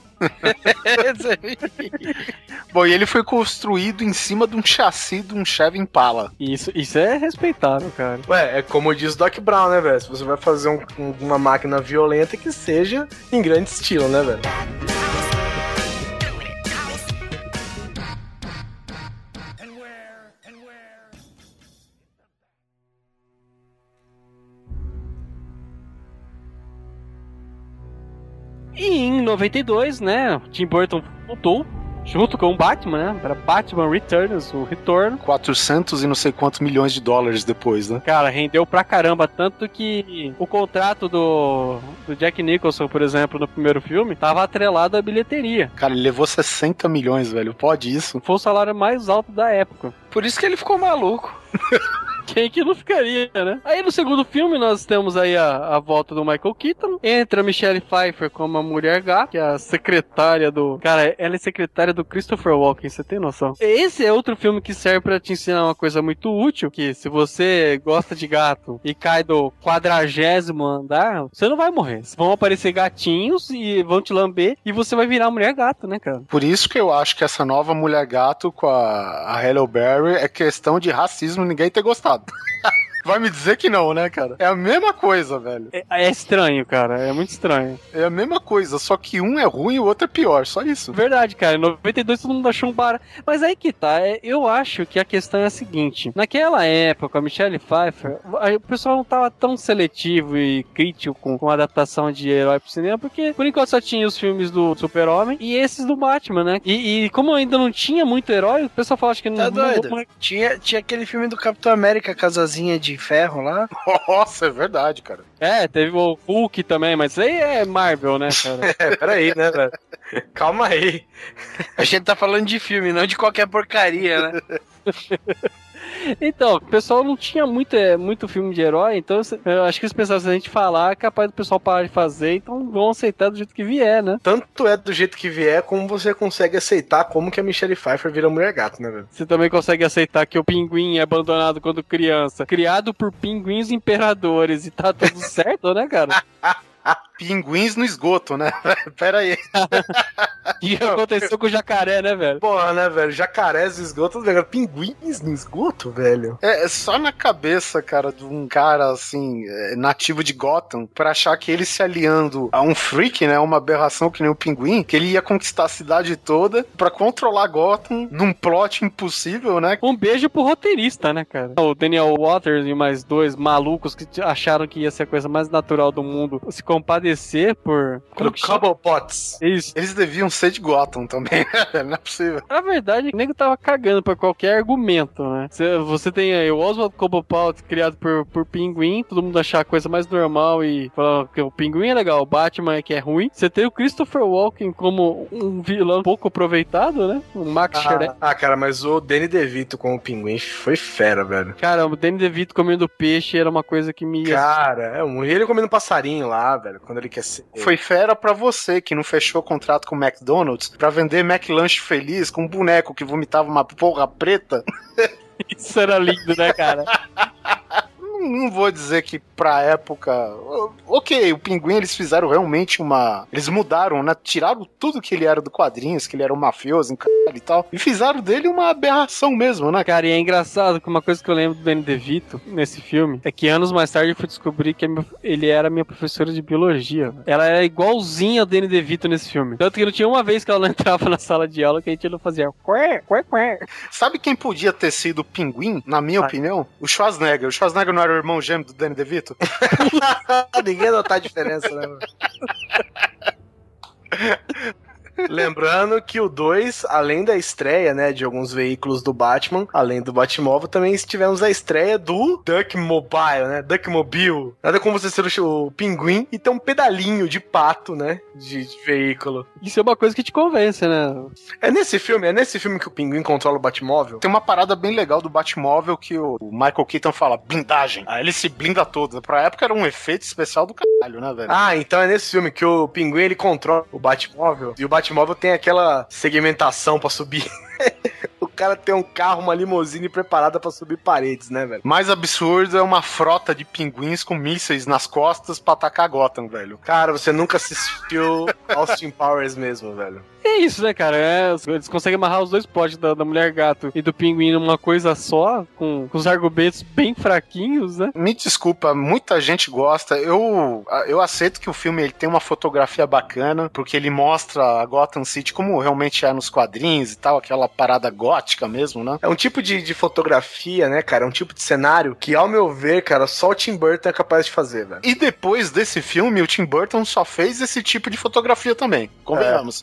Bom, e ele foi construído em cima de um chassi de um Chevy Impala. Isso, isso é respeitável, cara. Ué, é como diz o Doc Brown, né, velho? Se você vai fazer um- um- uma máquina violenta, que seja em grande estilo, né, velho? E em noventa e dois, né, o Tim Burton voltou junto com o Batman, né? Era Batman Returns, o retorno. quatrocentos e não sei quantos milhões de dólares depois, né? Cara, rendeu pra caramba, tanto que o contrato do, do Jack Nicholson, por exemplo, no primeiro filme, tava atrelado à bilheteria. Cara, ele levou sessenta milhões, velho. Pode isso? Foi o salário mais alto da época. Por isso que ele ficou maluco. Quem que não ficaria, né? Aí no segundo filme nós temos aí a, a volta do Michael Keaton. Entra a Michelle Pfeiffer como a mulher gato, que é a secretária do... Cara, ela é secretária do Christopher Walken, você tem noção? Esse é outro filme que serve pra te ensinar uma coisa muito útil, que se você gosta de gato e cai do quadragésimo andar, você não vai morrer. Vão aparecer gatinhos e vão te lamber e você vai virar a mulher gato, né, cara? Por isso que eu acho que essa nova mulher gato com a, a Halle Berry é questão de racismo, ninguém ter gostado. Vai me dizer que não, né, cara? É a mesma coisa, velho. É, é estranho, cara. É muito estranho. É a mesma coisa, só que um é ruim e o outro é pior, só isso. Verdade, cara. Em noventa e dois todo mundo achou um barato. Mas aí que tá. É, eu acho que a questão é a seguinte. Naquela época, a Michelle Pfeiffer, a, o pessoal não tava tão seletivo e crítico com, com a adaptação de herói pro cinema, porque por enquanto só tinha os filmes do Super-Homem e esses do Batman, né? E, e como ainda não tinha muito herói, o pessoal fala acho que tá não... doido. Não... Tinha, tinha aquele filme do Capitão América, Casazinha de Ferro lá. Nossa, é verdade, cara. É, teve o Hulk também, mas isso aí é Marvel, né, cara? É, peraí, né, velho? Calma aí. A gente tá falando de filme, não de qualquer porcaria, né? Então, o pessoal não tinha muito, é, muito filme de herói, então eu acho que eles pensaram, se a gente falar, é capaz do pessoal parar de fazer, então vão aceitar do jeito que vier, né? Tanto é do jeito que vier, como você consegue aceitar como que a Michelle Pfeiffer vira mulher gato, né, velho? Você também consegue aceitar que o pinguim é abandonado quando criança, criado por pinguins imperadores, e tá tudo certo, né, cara? Pinguins no esgoto, né? Pera aí. O que aconteceu com o jacaré, né, velho? Porra, né, velho? Jacarés no esgoto, velho. Pinguins no esgoto, velho? É, é só na cabeça, cara, de um cara, assim, é, nativo de Gotham, pra achar que ele se aliando a um freak, né, uma aberração que nem o pinguim, que ele ia conquistar a cidade toda pra controlar Gotham num plot impossível, né? Um beijo pro roteirista, né, cara? O Daniel Waters e mais dois malucos que acharam que ia ser a coisa mais natural do mundo se compadecer por... Pelo Cobblepots. Isso. Eles deviam ser de Gotham também, não é possível. Na verdade, o nego tava cagando pra qualquer argumento, né? Você, você tem aí o Oswald Cobblepot criado por, por Pinguim, todo mundo achar a coisa mais normal e falar que o Pinguim é legal, o Batman é que é ruim. Você tem o Christopher Walken como um vilão pouco aproveitado, né? O Max Ah, Schreck. ah, cara, mas o Danny DeVito com o Pinguim foi fera, velho. Cara, o Danny DeVito comendo peixe era uma coisa que me... Cara, é um ele comendo passarinho lá, velho, quando ele quer ser. Foi fera pra você que não fechou o contrato com o McDonald's pra vender McLanche feliz com um boneco que vomitava uma porra preta. Isso era lindo, né, cara? Não vou dizer que pra época... Ok, o Pinguim eles fizeram realmente uma... Eles mudaram, né? Tiraram tudo que ele era do quadrinhos, que ele era um mafioso, um c... e tal. E fizeram dele uma aberração mesmo, né? Cara, e é engraçado que uma coisa que eu lembro do Danny DeVito nesse filme é que anos mais tarde eu fui descobrir que ele era minha professora de biologia. Ela era igualzinha ao Danny DeVito nesse filme. Tanto que não tinha uma vez que ela não entrava na sala de aula que a gente não fazia quer, quer, quer. Sabe quem podia ter sido o Pinguim, na minha Ai. opinião? O Schwarzenegger. O Schwarzenegger não era o irmão gêmeo do Danny DeVito? Ninguém ia notar a diferença, né, mano? Lembrando que o dois, além da estreia, né, de alguns veículos do Batman, além do Batmóvel, também tivemos a estreia do Duck Mobile, né, Duck Mobile. Nada como você ser o, o Pinguim e ter um pedalinho de pato, né, de, de veículo. Isso é uma coisa que te convence, né? É nesse filme, é nesse filme que o Pinguim controla o Batmóvel? Tem uma parada bem legal do Batmóvel que o Michael Keaton fala, blindagem. Aí ele se blinda todo. Pra época era um efeito especial do caralho, né, velho? Ah, então é nesse filme que o Pinguim, ele controla o Batmóvel e o Batmóvel tem aquela segmentação pra subir. O cara tem um carro, uma limusine preparada pra subir paredes, né, velho? Mais absurdo é uma frota de pinguins com mísseis nas costas pra atacar Gotham, velho. Cara, você nunca assistiu Austin Powers mesmo, velho. É isso, né, cara? É, eles conseguem amarrar os dois plots da, da Mulher Gato e do Pinguim numa coisa só, com, com os argumentos bem fraquinhos, né? Me desculpa, muita gente gosta. Eu, eu aceito que o filme ele tem uma fotografia bacana, porque ele mostra a Gotham City como realmente é nos quadrinhos e tal, aquela parada gótica mesmo, né? É um tipo de, de fotografia, né, cara? É um tipo de cenário que, ao meu ver, cara, só o Tim Burton é capaz de fazer, velho. E depois desse filme, o Tim Burton só fez esse tipo de fotografia também. Convenhamos. É. Na verdade,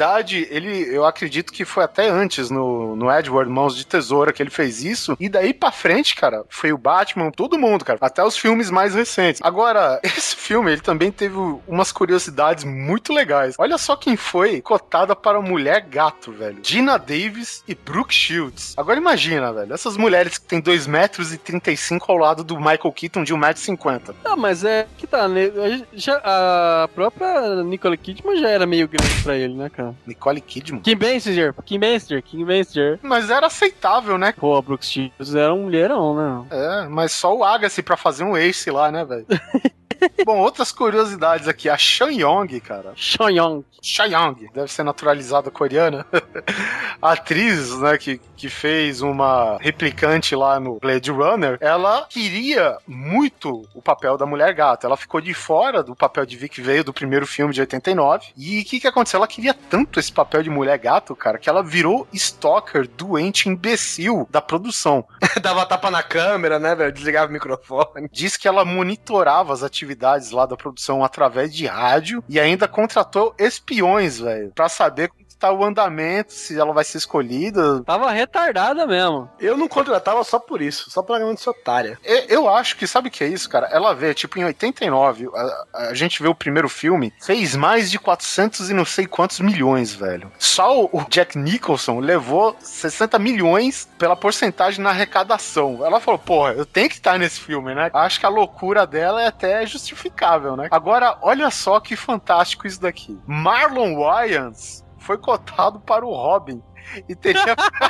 verdade, ele, eu acredito que foi até antes no, no Edward Mãos de Tesoura que ele fez isso. E daí pra frente, cara, foi o Batman, todo mundo, cara. Até os filmes mais recentes. Agora, esse filme, ele também teve umas curiosidades muito legais. Olha só quem foi cotada para Mulher Gato, velho. Gina Davis e Brooke Shields. Agora imagina, velho. Essas mulheres que tem dois metros e trinta e cinco ao lado do Michael Keaton de um metro e cinquenta. Ah, mas é que tá, né? Já, a própria Nicole Kidman já era meio grande pra ele, né, cara? Nicole Kidman? Kim Basinger, Kim Basinger, Kim Basinger. Mas era aceitável, né? Pô, a Brooke Shields era um mulherão, né? É, mas só o Agassi pra fazer um ace lá, né, velho? Bom, outras curiosidades aqui. A Sean Young, cara. Sean Young. Sean Young. Deve ser naturalizada coreana. A atriz, né, que, que fez uma replicante lá no Blade Runner, ela queria muito o papel da Mulher Gato. Ela ficou de fora do papel de Vic Vale do primeiro filme de oitenta e nove. E o que que aconteceu? Ela queria tanto esse papel de Mulher Gato, cara, que ela virou stalker, doente, imbecil da produção. Dava tapa na câmera, né, velho? Desligava o microfone. Diz que ela monitorava as atividades lá da produção através de rádio e ainda contratou espiões, velho, pra saber como tá o andamento, se ela vai ser escolhida. Tava retardada mesmo. Eu não contratava só por isso, só pra ganhar de otária. Eu, eu acho que, sabe o que é isso, cara? Ela vê, tipo, em oitenta e nove, a, a gente vê o primeiro filme, fez mais de quatrocentos e não sei quantos milhões, velho. Só o, o Jack Nicholson levou sessenta milhões pela porcentagem na arrecadação. Ela falou, porra, eu tenho que estar nesse filme, né? Acho que a loucura dela é até justificável, né? Agora, olha só que fantástico isso daqui. Marlon Wayans foi cotado para o Robin e teria...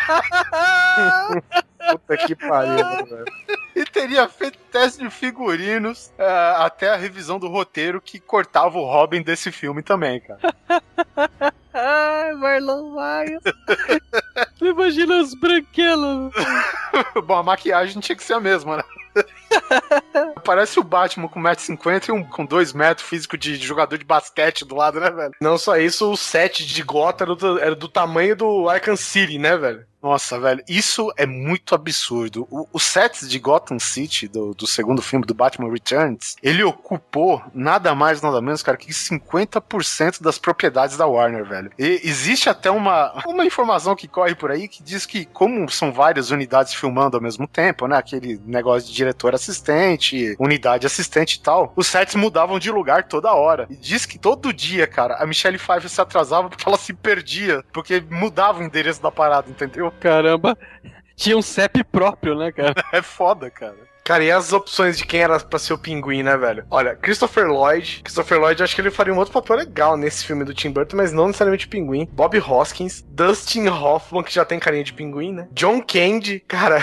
Puta que pariu, velho. E teria feito teste de figurinos uh, até a revisão do roteiro que cortava o Robin desse filme também, cara. Ai, Marlon Wayans. Imagina os branquelos. Bom, a maquiagem tinha que ser a mesma, né? Parece o Batman com um metro e cinquenta e um com dois metros, físico de jogador de basquete do lado, né, velho? Não só isso, o set de Gotham era do, era do tamanho do Arkham City, né, velho? Nossa, velho, isso é muito absurdo. O, o set de Gotham City, do, do segundo filme do Batman Returns, ele ocupou nada mais, nada menos, cara, que cinquenta por cento das propriedades da Warner, velho. E existe até uma, uma informação que corre por aí que diz que, como são várias unidades filmando ao mesmo tempo, né, aquele negócio de diretor assistente, unidade assistente e tal, os sets mudavam de lugar toda hora. E diz que todo dia, cara, a Michelle Pfeiffer se atrasava porque ela se perdia, porque mudava o endereço da parada, entendeu? Caramba, tinha um C E P próprio, né, cara? É foda, cara. Cara, e as opções de quem era pra ser o Pinguim, né, velho? Olha, Christopher Lloyd. Christopher Lloyd, acho que ele faria um outro papel legal nesse filme do Tim Burton, mas não necessariamente Pinguim. Bob Hoskins, Dustin Hoffman, que já tem carinha de Pinguim, né? John Candy, cara...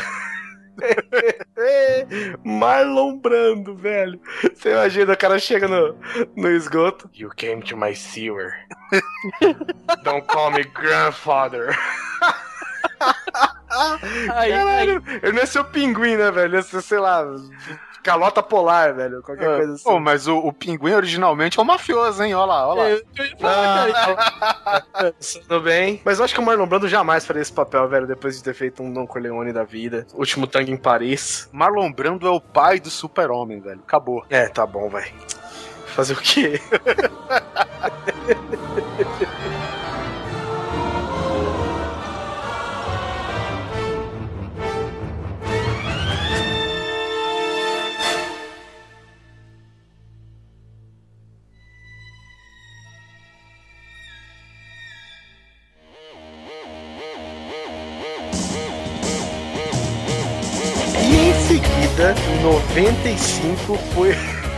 Marlon Brando, velho. Você imagina, o cara chega no, no esgoto. You came to my sewer. Don't call me grandfather. Aí, Caralho, aí. ele não é seu Pinguim, né, velho? Ele é, sei lá, calota polar, velho. Qualquer É, coisa assim. Pô, mas o, o Pinguim originalmente é um mafioso, hein? Olha lá, olha lá. Eu, eu ia falar, cara. Tudo bem. Mas eu acho que o Marlon Brando jamais faria esse papel, velho, depois de ter feito um Don Corleone da vida. Último Tango em Paris. Marlon Brando é o pai do Super-Homem, velho. Acabou. É, tá bom, velho. Fazer o quê? Em noventa e cinco foi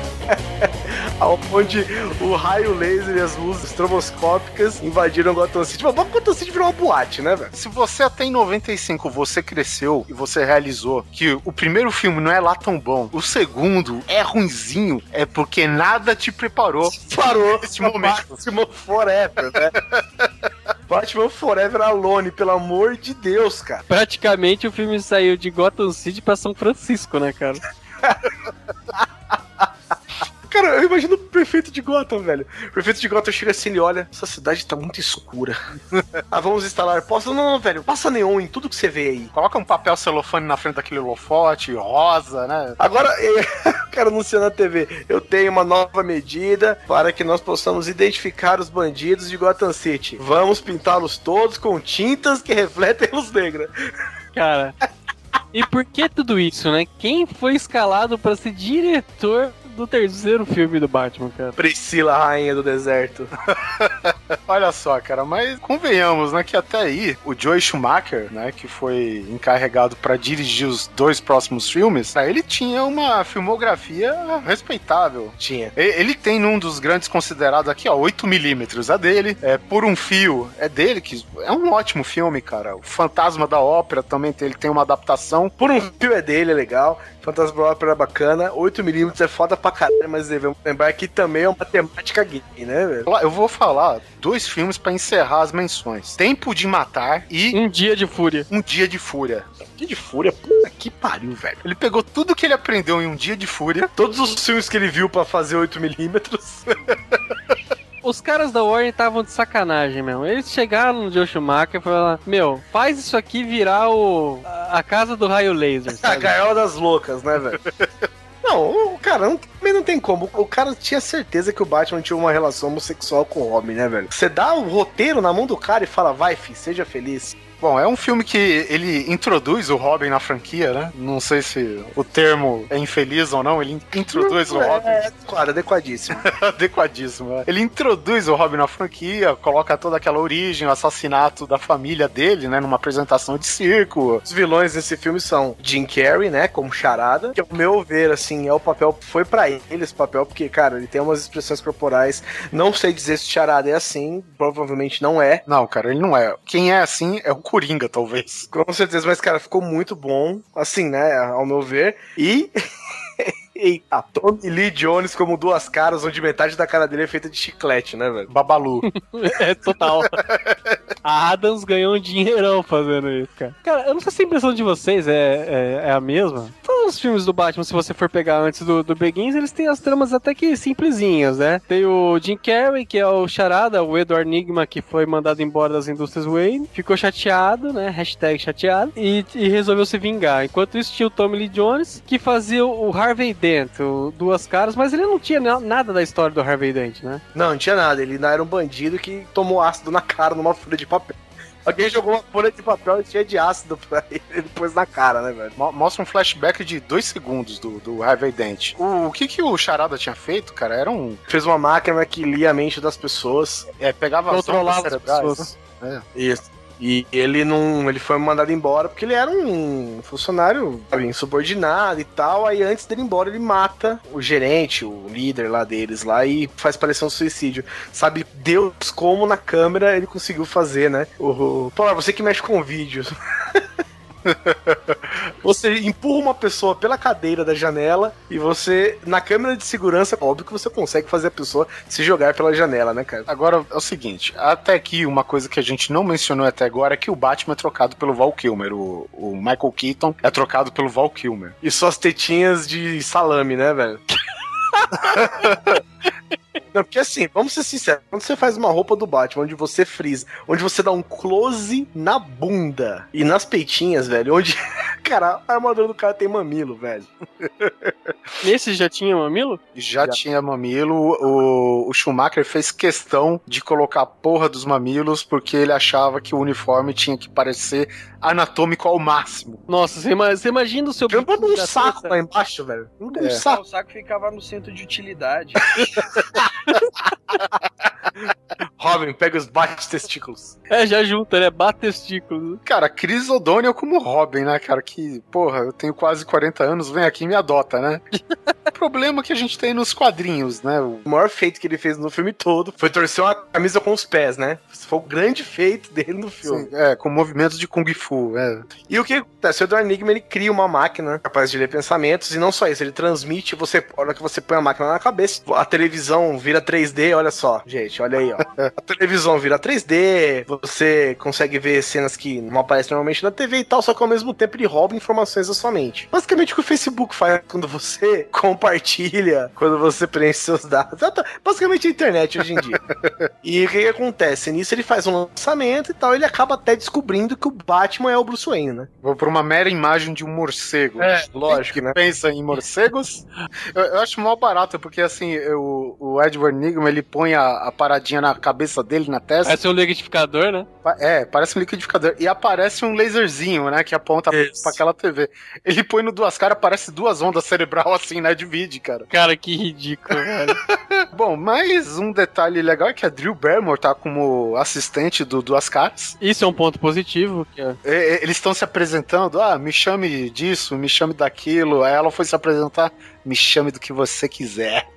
onde o raio laser e as luzes estroboscópicas invadiram Gotham City. Mas Gotham City virou uma boate, né, velho? Se você até em noventa e cinco você cresceu e você realizou que o primeiro filme não é lá tão bom, o segundo é ruinzinho, é porque nada te preparou. Parou Esse momento. Batman Forever, né? Batman Forever Alone, pelo amor de Deus, cara. Praticamente o filme saiu de Gotham City pra São Francisco, né, cara? Cara, eu imagino o prefeito de Gotham, velho. O prefeito de Gotham chega assim, ele olha, essa cidade tá muito escura. Ah, vamos instalar postas. Não, não, velho, passa neon em tudo que você vê aí. Coloca um papel celofane na frente daquele holofote, rosa, né? Agora, o cara anuncia na T V, eu tenho uma nova medida para que nós possamos identificar os bandidos de Gotham City. Vamos pintá-los todos com tintas que refletem luz negra. Cara, e por que tudo isso, né? Quem foi escalado pra ser diretor do terceiro filme do Batman, cara? Priscila, rainha do deserto. Olha só, cara, mas convenhamos, né, que até aí o Joel Schumacher, né, que foi encarregado pra dirigir os dois próximos filmes, ele tinha uma filmografia respeitável. Tinha. Ele tem num dos grandes considerados aqui, ó, oito milímetros, é dele. É Por um Fio, é dele, que é um ótimo filme, cara. O Fantasma da Ópera também tem, ele tem uma adaptação. Por um Fio é dele, é legal. Fantasma da Ópera é bacana. oito milímetros é foda pra caralho, mas devemos lembrar que também é uma temática gay, né, velho? Eu vou falar dois filmes pra encerrar as menções. Tempo de Matar e Um Dia de Fúria. Um Dia de Fúria. Que de Fúria, puta que pariu, velho. Ele pegou tudo que ele aprendeu em Um Dia de Fúria. Todos os filmes que ele viu pra fazer oito milímetros. Os caras da Warner estavam de sacanagem, meu. Eles chegaram no Joe Schumacher e falaram, meu, faz isso aqui virar o... a casa do raio laser, A sabe? gaiola das loucas, né, velho? Não, o cara não, também não tem como. O cara tinha certeza que o Batman tinha uma relação homossexual com o Robin, né, velho? Você dá o roteiro na mão do cara e fala, vai, filho, seja feliz. Bom, é um filme que ele introduz o Robin na franquia, né? Não sei se o termo é infeliz ou não, ele introduz o Robin. É, claro, adequadíssimo. Adequadíssimo, né? Ele introduz o Robin na franquia, coloca toda aquela origem, o assassinato da família dele, né? Numa apresentação de circo. Os vilões desse filme são Jim Carrey, né, como Charada, que ao meu ver, assim, é o papel, foi pra ele esse papel, porque, cara, ele tem umas expressões corporais, não sei dizer se Charada é assim, provavelmente não é. Não, cara, ele não é. Quem é assim é o Coringa, talvez. Com certeza, mas, cara, ficou muito bom, assim, né, ao meu ver, e... Eita, Tommy Lee Jones como Duas Caras, onde metade da cara dele é feita de chiclete, né, velho? Babalu. É, total. A Adams ganhou um dinheirão fazendo isso, cara. Cara, eu não sei se a impressão de vocês é, é, é a mesma. Todos os filmes do Batman, se você for pegar antes do, do Begins, eles têm as tramas até que simplesinhas, né? Tem o Jim Carrey, que é o Charada, o Edward Nygma, que foi mandado embora das indústrias Wayne, ficou chateado, né? Hashtag chateado, e, e resolveu se vingar. Enquanto isso, tinha o Tommy Lee Jones, que fazia o Harvey Dent, o Duas Caras, mas ele não tinha nada da história do Harvey Dent, né? Não, não tinha nada. Ele não era um bandido que tomou ácido na cara numa folha de papel. Alguém jogou uma folha de papel cheia de ácido pra ele e depois na cara, né, velho? Mostra um flashback de dois segundos do, do Harvey Dent. O, o que que o Charada tinha feito, cara? Era um... Fez uma máquina que lia a mente das pessoas. É, pegava controlava as as pessoas. Né? É. Isso. E ele não. Ele foi mandado embora porque ele era um funcionário, sabe, insubordinado e tal. Aí antes dele ir embora, ele mata o gerente, o líder lá deles lá, e faz parecer um suicídio. Sabe Deus como na câmera ele conseguiu fazer, né? O, Pô, você que mexe com vídeo. Você empurra uma pessoa pela cadeira da janela e você, na câmera de segurança, óbvio que você consegue fazer a pessoa se jogar pela janela, né, cara? Agora, é o seguinte, até aqui uma coisa que a gente não mencionou até agora é que o Batman é trocado pelo Val Kilmer, o, o Michael Keaton é trocado pelo Val Kilmer. E suas tetinhas de salame, né, velho? Não, porque assim, vamos ser sinceros, quando você faz uma roupa do Batman, onde você frisa, onde você dá um close na bunda e nas peitinhas, velho, onde, cara, a armadura do cara tem mamilo, velho. Esse já tinha mamilo? Já, Já. tinha mamilo, o, o Schumacher fez questão de colocar a porra dos mamilos porque ele achava que o uniforme tinha que parecer anatômico ao máximo. Nossa, você, ima- você imagina o seu... Trampa biquíni um da saco teta? lá embaixo, velho. Um É. saco. O saco ficava no centro de utilidade. Robin, pega os bate-testículos. É, já junta, né? Bate testículos. Cara, Chris O'Donnell como Robin, né, cara? Que, porra, eu tenho quase quarenta anos, vem aqui e me adota, né? O problema que a gente tem nos quadrinhos, né? O- O maior feito que ele fez no filme todo foi torcer uma camisa com os pés, né? Esse foi o grande feito dele no filme. Sim, é, com movimentos de Kung Fu, é. E o que acontece? O Edward Nygma, ele cria uma máquina capaz de ler pensamentos, e não só isso, ele transmite, você, a hora que você põe a máquina na cabeça, a televisão vira três D, olha só, gente, olha aí, ó. A televisão vira três D, você consegue ver cenas que não aparecem normalmente na T V e tal, só que ao mesmo tempo ele rouba informações da sua mente. Basicamente o que o Facebook faz quando você compra compartilha, quando você preenche seus dados. Basicamente a internet hoje em dia. E o que, que acontece? Nisso ele faz um lançamento e tal, ele acaba até descobrindo que o Batman é o Bruce Wayne, né? Vou por uma mera imagem de um morcego. É, lógico, que né? pensa em morcegos. eu, eu acho mal barato, porque assim, eu, o Edward Nygma, ele põe a, a paradinha na cabeça dele, na testa. Parece um liquidificador, né? É, parece um liquidificador. E aparece um laserzinho, né, que aponta Isso. pra aquela T V. Ele põe no Duas Caras, parece duas ondas cerebral assim, né, divide, cara. Cara, que ridículo, velho. Bom, mais um detalhe legal é que a Drew Barrymore tá como assistente do Duas Caras. Isso é um ponto positivo. Que é... E- Eles estão se apresentando, ah, me chame disso, me chame daquilo. Aí ela foi se apresentar, me chame do que você quiser.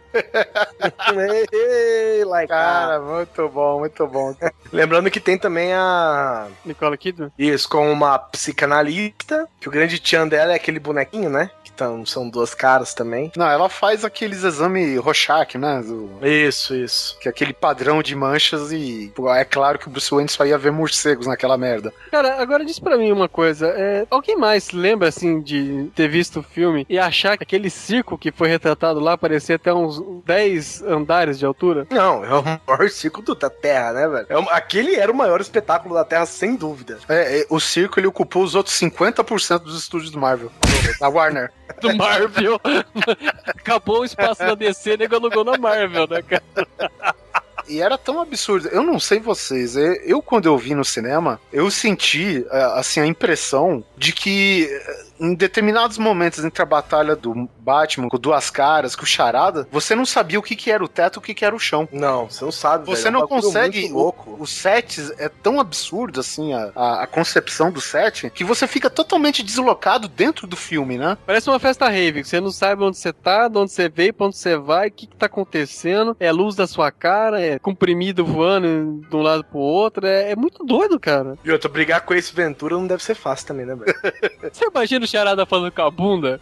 Ei, like Cara, muito bom, muito bom. Lembrando que tem também a... Nicole Kidman? Isso, com uma psicanalista, que o grande tchan dela é aquele bonequinho, né? Que tão, são duas caras também. Não, ela faz aqueles exames Rorschach, né? Do... Isso, isso. Que é aquele padrão de manchas e... Pô, é claro que o Bruce Wayne só ia ver morcegos naquela merda. Cara, agora diz pra mim uma coisa. É, alguém mais lembra, assim, de ter visto o filme e achar que aquele circo que foi retratado lá parecia até uns dez andares de altura? Não, é o maior circo da Terra, né, velho? É um- aquele era o maior espetáculo da Terra, sem dúvida. É, é, o circo, ele ocupou os outros cinquenta por cento dos estúdios do Marvel. Da Warner. Do Marvel. Acabou o espaço da D C, nego alugou na Marvel, né, cara? E era tão absurdo. Eu não sei vocês, eu, eu, quando eu vi no cinema, eu senti, é, assim, a impressão de que é, em determinados momentos entre a batalha do Batman com Duas Caras, com o Charada, você não sabia o que, que era o teto e o que, que era o chão. Não, você não sabe, Você velho. É um não bagulho consegue. muito O, louco. o set é tão absurdo, assim, a, a, a concepção do set, que você fica totalmente deslocado dentro do filme, né? Parece uma festa rave, que você não sabe onde você tá, de onde você veio, pra onde você vai, o que, que tá acontecendo. É luz da sua cara, é comprimido voando de um lado pro outro. É, é muito doido, cara. E outra, brigar com esse Ventura não deve ser fácil também, né, velho? Você imagina o Charada falando com a bunda?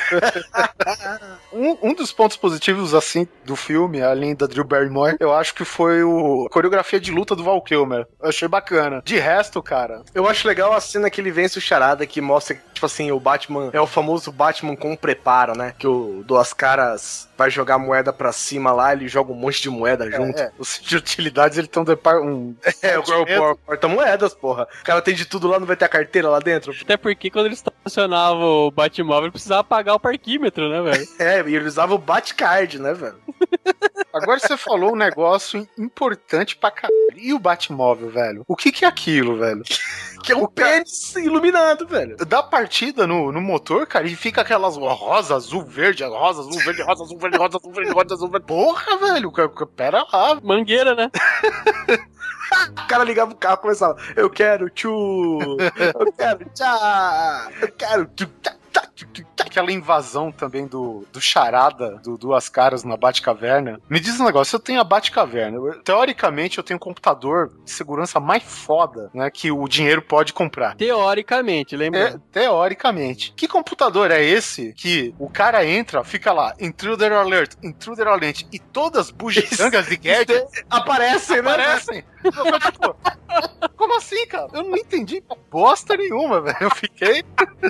Um, um dos pontos positivos, assim, do filme, além da Drew Barrymore, eu acho que foi o, a coreografia de luta do Val Kilmer. Eu achei bacana. De resto, cara, Eu acho legal a cena que ele vence o Charada, que mostra que, tipo assim, o Batman é o famoso Batman com preparo, né? Que o Duas Caras vai jogar moeda pra cima lá, ele joga um monte de moeda junto. é, é, os de utilidades, ele tem um, depar, um É, o o porta-moedas, porra. O cara tem de tudo lá, não vai ter a carteira lá dentro. Até porque quando ele estacionava o Batmóvel, ele precisava pagar o parquímetro, né, velho? É, e ele usava o Batcard, né, velho? Agora você falou um negócio importante pra caralho. E o Batmóvel, velho? O que que é aquilo, velho? Que é um O ca- pênis iluminado, velho. Da partida no, no motor, cara, e fica aquelas rosa, azul, verde, rosa, azul, verde, rosa, azul, verde, rosa, azul, verde, rosa, azul, verde. Porra, velho, ca- ca- pera lá. Mangueira, né? O cara ligava o carro e começava, eu quero tchu, eu quero tchá, eu quero tchu, tchá, tchá, tchu, tchu, tchá. Aquela invasão também do, do Charada, do Duas Caras na Batcaverna. Me diz um negócio, eu tenho a Batcaverna. eu- Teoricamente, eu tenho um computador de segurança mais foda, né, que o dinheiro pode comprar. Teoricamente, lembra? É, teoricamente. Que computador é esse que o cara entra, fica lá, intruder alert, intruder alert, e todas as bugigangas de gadgets Aparece, né? aparecem? Eu falei, tipo, como assim, cara? Eu não entendi bosta nenhuma, velho. Eu fiquei...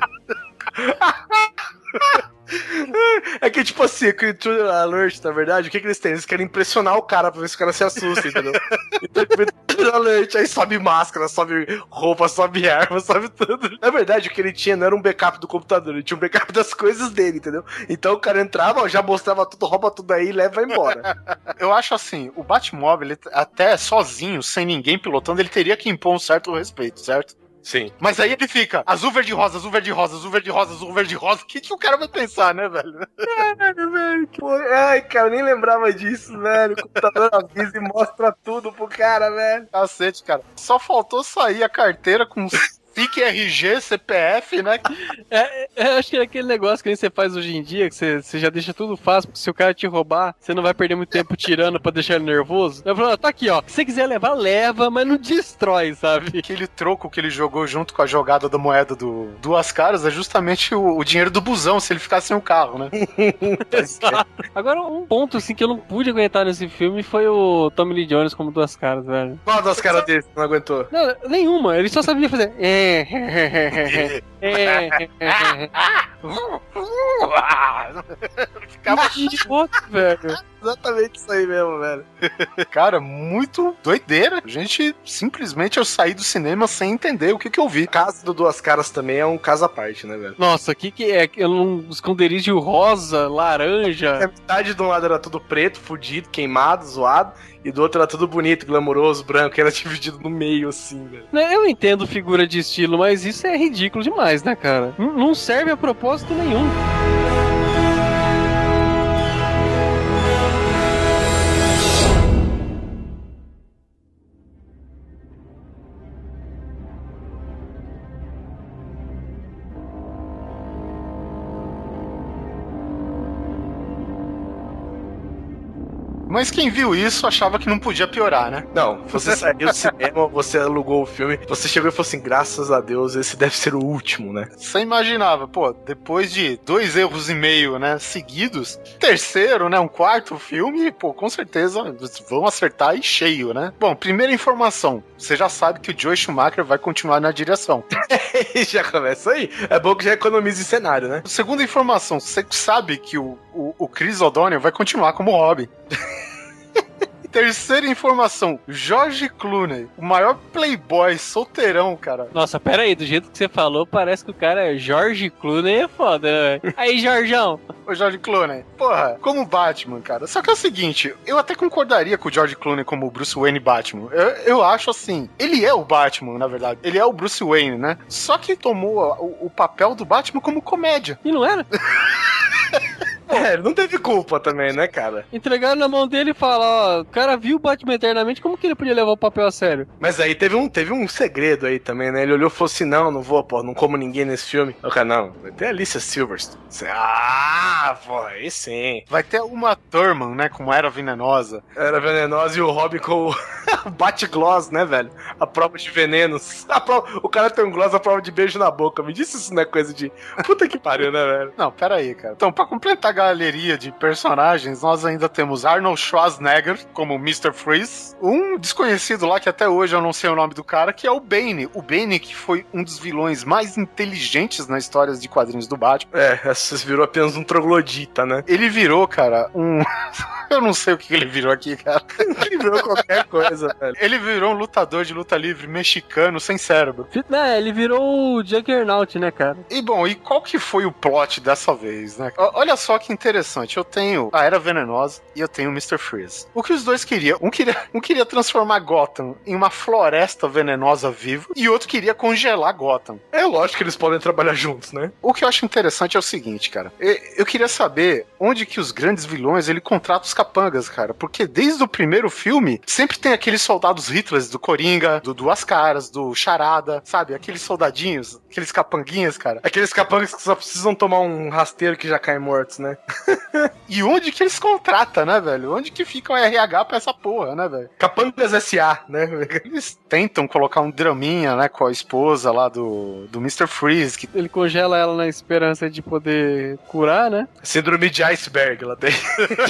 É que, tipo assim, que o Intruder Alert, na verdade, o que, que eles têm? Eles querem impressionar o cara pra ver se o cara se assusta, entendeu? Então, tipo, Intruder Alert, aí sobe máscara, sobe roupa, sobe arma, sobe tudo. Na verdade, o que ele tinha não era um backup do computador, ele tinha um backup das coisas dele, entendeu? Então o cara entrava, ó, já mostrava tudo, rouba tudo aí, leva e vai embora. Eu acho assim, o Batmóvel, ele, até sozinho, sem ninguém pilotando, ele teria que impor um certo respeito, certo? Sim. Mas aí ele fica azul, verde, rosa, azul, verde, rosa, azul, verde, rosa, azul, verde, rosa. O que, que o cara vai pensar, né, velho? Caralho, velho. que- Ai, cara, eu nem lembrava disso, velho. O computador avisa e mostra tudo pro cara, velho. Cacete, cara. Só faltou sair a carteira com F I C, R G, C P F, né? É, é, acho que é aquele negócio que nem você faz hoje em dia, que você, você já deixa tudo fácil, porque se o cara te roubar, você não vai perder muito tempo tirando pra deixar ele nervoso. Eu falo, tá aqui, ó. Se você quiser levar, leva, mas não destrói, sabe? Aquele troco que ele jogou junto com a jogada da moeda do Duas Caras é justamente o, o dinheiro do busão, se ele ficasse sem o carro, né? Exato. Agora, um ponto, assim, que eu não pude aguentar nesse filme foi o Tommy Lee Jones como Duas Caras, velho. Qual das caras dele não aguentou? Não, nenhuma. Ele só sabia fazer... É, é, é, é, é, é, é. Ficava idiota, velho. Exatamente isso aí mesmo, velho. Cara, muito doideira. A gente, simplesmente, eu saí do cinema sem entender o que que eu vi. O caso do Duas Caras também é um caso à parte, né, velho? Nossa, o que que é? É um esconderijo rosa, laranja. A metade de um lado era tudo preto, fudido, queimado, zoado, e do outro era tudo bonito, glamouroso, branco, e era dividido no meio, assim, velho. Né, eu entendo figura de estilo, mas isso é ridículo demais, né, cara? N- não serve a propósito nenhum. Mas quem viu isso achava que não podia piorar, né? Não, você saiu do cinema, você alugou o filme, você chegou e falou assim, graças a Deus, esse deve ser o último, né? Você imaginava, pô, depois de dois erros e meio, né, seguidos, terceiro, né, um quarto filme, pô, com certeza vão acertar e cheio, né? Bom, primeira informação, você já sabe que o Joel Schumacher vai continuar na direção. Já começa aí. É bom que já economiza em cenário, né? Segunda informação, você sabe que o, o, o Chris O'Donnell vai continuar como Robin. Terceira informação, George Clooney, o maior playboy solteirão, cara. Nossa, pera aí, do jeito que você falou, parece que o cara é George Clooney, é foda, né? Aí, Jorjão. O George Clooney, porra, como Batman, cara. Só que é o seguinte, eu até concordaria com o George Clooney como Bruce Wayne Batman. Eu, eu acho assim, ele é o Batman, na verdade. Ele é o Bruce Wayne, né? Só que tomou o, o papel do Batman como comédia. E não era? É, ele não teve culpa também, né, cara? Entregaram na mão dele e falaram, ó, o cara viu o Batman eternamente, como que ele podia levar o papel a sério? Mas aí teve um, teve um segredo aí também, né? Ele olhou e falou assim, não, não vou, pô, não como ninguém nesse filme. O cara, não, vai ter a Alicia Silverstone. Você, ah, pô, aí sim. Vai ter uma Thurman, né, como Era Venenosa. Era venenosa e o Robin com o bate-gloss, né, velho? A prova de venenos. A prova... O cara tem um gloss, a prova de beijo na boca. Me disse isso não é coisa de... Puta que pariu, né, velho? Não, pera aí, cara. Então, pra completar a galeria de personagens, nós ainda temos Arnold Schwarzenegger como mister Freeze, um desconhecido lá que até hoje eu não sei o nome do cara, que é o Bane. O Bane que foi um dos vilões mais inteligentes nas histórias de quadrinhos do Batman. É, esse virou apenas um troglodita, né? Ele virou, cara, um... eu não sei o que ele virou aqui, cara. Ele virou qualquer coisa, velho. Ele virou um lutador de luta livre mexicano sem cérebro. Né, ele virou o Juggernaut, né, cara? E bom, e qual que foi o plot dessa vez, né? O- Olha só que interessante, eu tenho a Era Venenosa e eu tenho o mister Freeze. O que os dois queriam? Um queria, um queria transformar Gotham em uma floresta venenosa viva e outro queria congelar Gotham. É lógico que eles podem trabalhar juntos, né? O que eu acho interessante é o seguinte, cara. Eu, eu queria saber onde que os grandes vilões, ele contrata os capangas, cara. Porque desde o primeiro filme, sempre tem aqueles soldados Hitlers do Coringa, do Duas Caras, do Charada, sabe? Aqueles soldadinhos, aqueles capanguinhas, cara. Aqueles capangas que só precisam tomar um rasteiro que já caem mortos, né? E onde que eles contratam, né, velho? Onde que fica o R H pra essa porra, né, velho? Capangas S A, né? Eles tentam colocar um draminha, né, com a esposa lá do, do mister Freeze, que Ele congela ela na esperança de poder curar, né? Síndrome de iceberg, ela tem.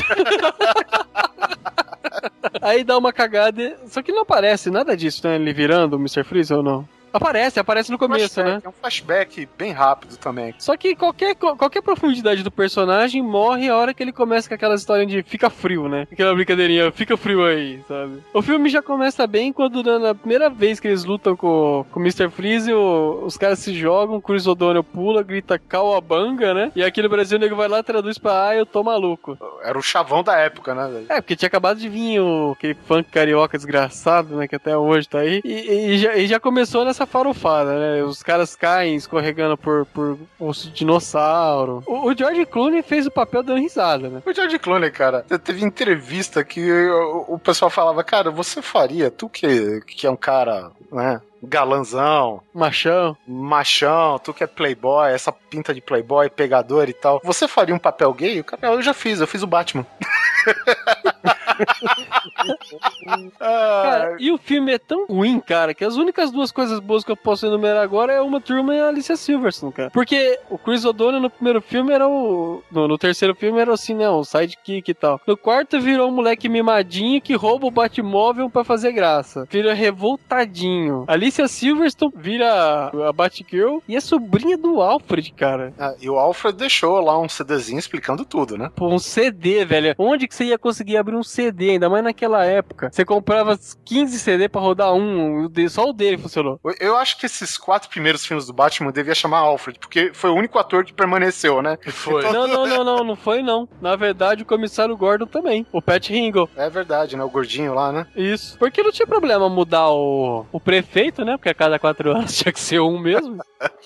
Aí dá uma cagada, só que não aparece nada disso, né? Ele virando o mister Freeze ou não? Aparece, aparece no começo, flashback, né? é um flashback bem rápido também. Só que qualquer, qualquer profundidade do personagem morre a hora que ele começa com aquela história de fica frio, né? Aquela brincadeirinha, fica frio aí, sabe? O filme já começa bem quando na primeira vez que eles lutam com, com o mister Freeze, o, os caras se jogam, o Chris O'Donnell pula, grita Cauabanga, né? E aqui no Brasil o nego vai lá e traduz pra ah, eu tô maluco. Era o chavão da época, né, velho? É, porque tinha acabado de vir o, aquele funk carioca desgraçado, né? Que até hoje tá aí. E, e, já, e já começou nessa farofada, né? Os caras caem escorregando por, por osso de dinossauro. O, o George Clooney fez o papel dando risada, né? O George Clooney, cara, teve entrevista que o, o pessoal falava, cara, você faria, tu que, que é um cara, né, galanzão, Machão. machão, tu que é playboy, essa pinta de playboy, pegador e tal, você faria um papel gay? O cara, eu já fiz, eu fiz o Batman. Cara, e o filme é tão ruim, cara, que as únicas duas coisas boas que eu posso enumerar agora é Uma Turma e a Alicia Silverstone, cara. Porque o Chris O'Donnell no primeiro filme era o... No, no terceiro filme era assim, né, o sidekick e tal. No quarto virou um moleque mimadinho que rouba o Batmóvel pra fazer graça. Vira revoltadinho. Alicia Silverstone vira a Batgirl e é sobrinha do Alfred, cara. Ah, e o Alfred deixou lá um CDzinho explicando tudo, né? Pô, um C D, velho. Onde que você ia conseguir abrir um C D? Ainda mais naquela época. Você comprava quinze C D pra rodar um, só o dele funcionou. Eu acho que esses quatro primeiros filmes do Batman devia chamar Alfred, porque foi o único ator que permaneceu, né? Foi. Então... Não, não, não, não, não foi não. Na verdade, o comissário Gordon também. O Pat Ringle. É verdade, né? O gordinho lá, né? Isso. Porque não tinha problema mudar o, o prefeito, né? Porque a cada quatro anos tinha que ser um mesmo.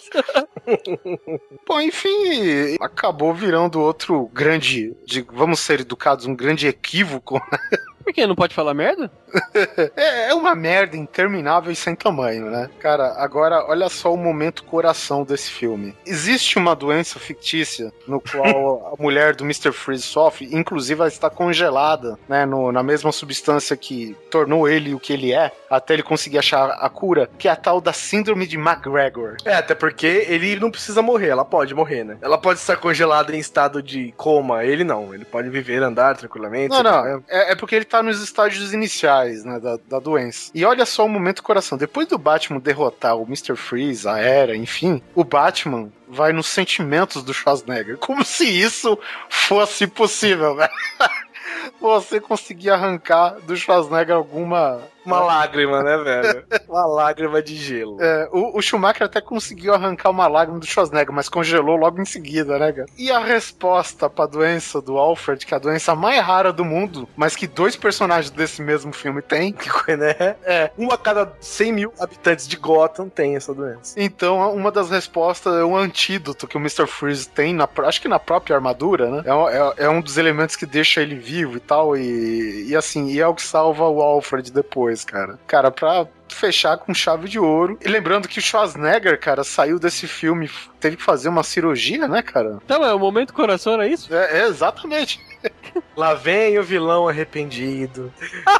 Bom, enfim, acabou virando outro grande, de, vamos ser educados, um grande equívoco. Por que? Não pode falar merda? é, é uma merda interminável e sem tamanho, né? Cara, agora olha só o momento coração desse filme. Existe uma doença fictícia no qual a mulher do mister Freeze sofre, inclusive ela está congelada, né, no, na mesma substância que tornou ele o que ele é, até ele conseguir achar a cura, que é a tal da síndrome de McGregor. É, até porque ele não precisa morrer, ela pode morrer, né? Ela pode estar congelada em estado de coma, ele não, ele pode viver, andar tranquilamente. Não, não, é, é porque ele tá nos estágios iniciais, né, da, da doença. E olha só o momento coração. Depois do Batman derrotar o mister Freeze, a Era, enfim, o Batman vai nos sentimentos do Schwarzenegger. Como se isso fosse possível, velho. Você conseguir arrancar do Schwarzenegger alguma... Uma lágrima, né, velho? Uma lágrima de gelo. É, o, o Schumacher até conseguiu arrancar uma lágrima do Schwarzenegger, mas congelou logo em seguida, né, cara? E a resposta pra doença do Alfred, que é a doença mais rara do mundo, mas que dois personagens desse mesmo filme têm, Que coisa, né? É, uma a cada cem mil habitantes de Gotham tem essa doença. então uma das respostas é o antídoto que o mister Freeze tem, na, acho que na própria armadura, né? É, é, é um dos elementos que deixa ele vivo e tal, e, e assim, e é o que salva o Alfred depois, cara. Cara, pra fechar com chave de ouro. E lembrando que o Schwarzenegger, cara, saiu desse filme, teve que fazer uma cirurgia, né, cara? Então, é o momento coração, era isso? É, é exatamente. Lá vem o vilão arrependido.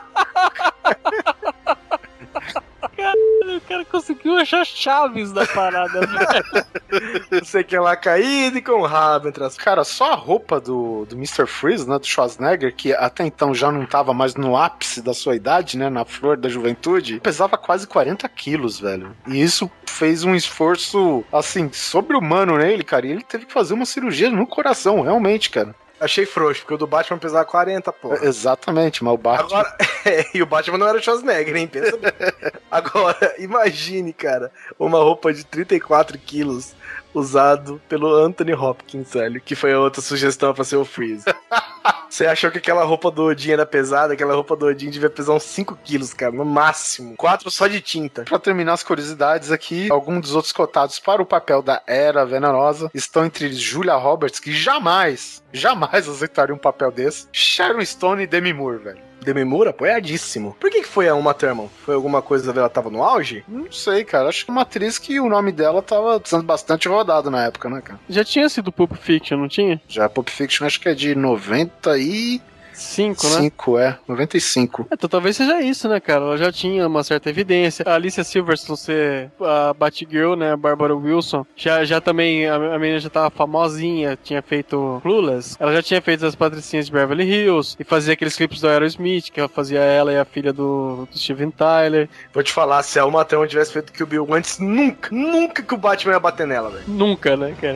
Caralho, o cara conseguiu achar chaves da parada, velho. Não sei que lá caído e com o rabo entre as... Cara, só a roupa do, do mister Freeze, né, do Schwarzenegger, que até então já não tava mais no ápice da sua idade, né, na flor da juventude, pesava quase quarenta quilos, velho. E isso fez um esforço, assim, sobre-humano nele, cara, e ele teve que fazer uma cirurgia no coração, realmente, cara. Achei frouxo, porque o do Batman pesava quarenta, pô. É, exatamente, mas o Batman... Agora, é, e o Batman não era o Schwarzenegger, hein? Pensa bem. Agora, imagine, cara, uma roupa de trinta e quatro quilos usado pelo Anthony Hopkins, velho, que foi a outra sugestão pra ser o Freeze. Você achou que aquela roupa do Odin era pesada? Aquela roupa do Odin devia pesar uns cinco quilos, cara, no máximo. quatro só de tinta. Pra terminar as curiosidades aqui, alguns dos outros cotados para o papel da Era Venenosa estão entre eles Julia Roberts, que jamais, jamais aceitaria um papel desse, Sharon Stone e Demi Moore, velho. Demi Moore, apoiadíssimo. Por que que foi a Uma Thurman? Foi alguma coisa dela tava no auge? Não sei, cara. Acho que é uma atriz que o nome dela tava sendo bastante rodado na época, né, cara? Já tinha sido Pulp Fiction, não tinha? Já Pulp Fiction acho que é de noventa e Cinco, né? cinco, é. noventa e cinco. Então talvez seja isso, né, cara? Ela já tinha uma certa evidência. A Alicia Silverstone ser a Batgirl, né? A Barbara Wilson. Já, já também, a, a menina já tava famosinha, tinha feito Clueless. Ela já tinha feito as Patricinhas de Beverly Hills e fazia aqueles clipes do Aerosmith, que ela fazia ela e a filha do, do Steven Tyler. Vou te falar, se a Uma Thurman tivesse feito Kill Bill antes, nunca, nunca que o Batman ia bater nela, velho. Nunca, né, cara?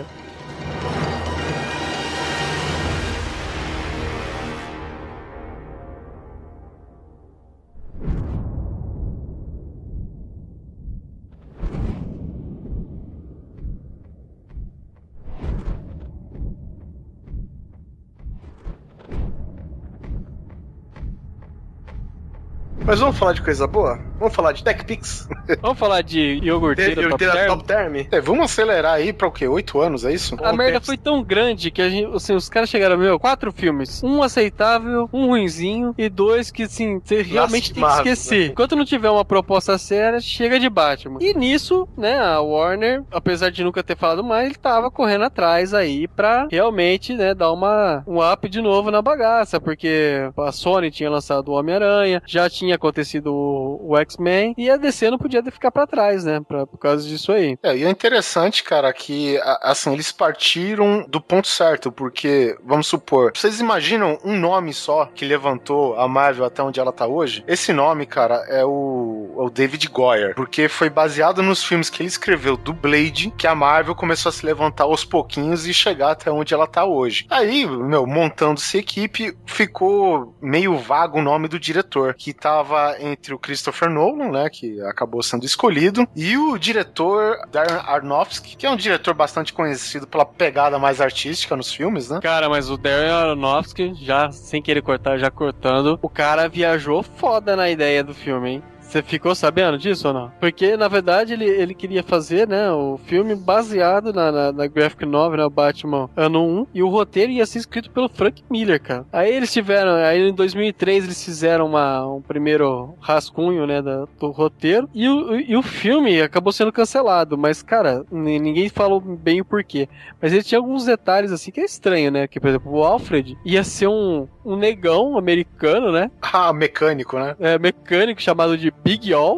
Mas vamos falar de coisa boa? Vamos falar de TechPix? Vamos falar de iogurteira top Iogurteira term? top term? É, vamos acelerar aí pra o quê? Oito anos, é isso? A Bom merda tempo. foi tão grande que a gente, assim, os caras chegaram, meu, quatro filmes. Um aceitável, um ruinzinho e dois que, assim, você realmente tem que Lastimável, esquecer. Enquanto não tiver uma proposta séria, chega de Batman. E nisso, né, a Warner, apesar de nunca ter falado mais, ele tava correndo atrás aí pra realmente, né, dar uma, um up de novo na bagaça, porque a Sony tinha lançado o Homem-Aranha, já tinha acontecido o, o X-Men, e a D C não podia ficar pra trás, né, pra, por causa disso aí. É, e é interessante, cara, que, a- assim, eles partiram do ponto certo, porque, vamos supor, vocês imaginam um nome só que levantou a Marvel até onde ela tá hoje? Esse nome, cara, é o, é o David Goyer, porque foi baseado nos filmes que ele escreveu do Blade, que a Marvel começou a se levantar aos pouquinhos e chegar até onde ela tá hoje. Aí, meu, montando-se equipe, ficou meio vago o nome do diretor, que tava entre o Christopher Nolan, né, que acabou sendo escolhido, e o diretor Darren Aronofsky, que é um diretor bastante conhecido pela pegada mais artística nos filmes, né? Cara, mas o Darren Aronofsky, já sem querer cortar, já cortando, o cara viajou foda na ideia do filme, hein? Você ficou sabendo disso ou não? Porque, na verdade, ele, ele queria fazer, né, o filme baseado na, na, na graphic novel, né, o Batman Ano um, e o roteiro ia ser escrito pelo Frank Miller, cara. Aí eles tiveram, aí em dois mil e três eles fizeram uma, um primeiro rascunho, né, da, do roteiro, e o, e o filme acabou sendo cancelado, mas, cara, n- ninguém falou bem o porquê. Mas ele tinha alguns detalhes, assim, que é estranho, né, que, por exemplo, o Alfred ia ser um, um negão americano, né, Ah, mecânico, né? é, mecânico chamado de Big All.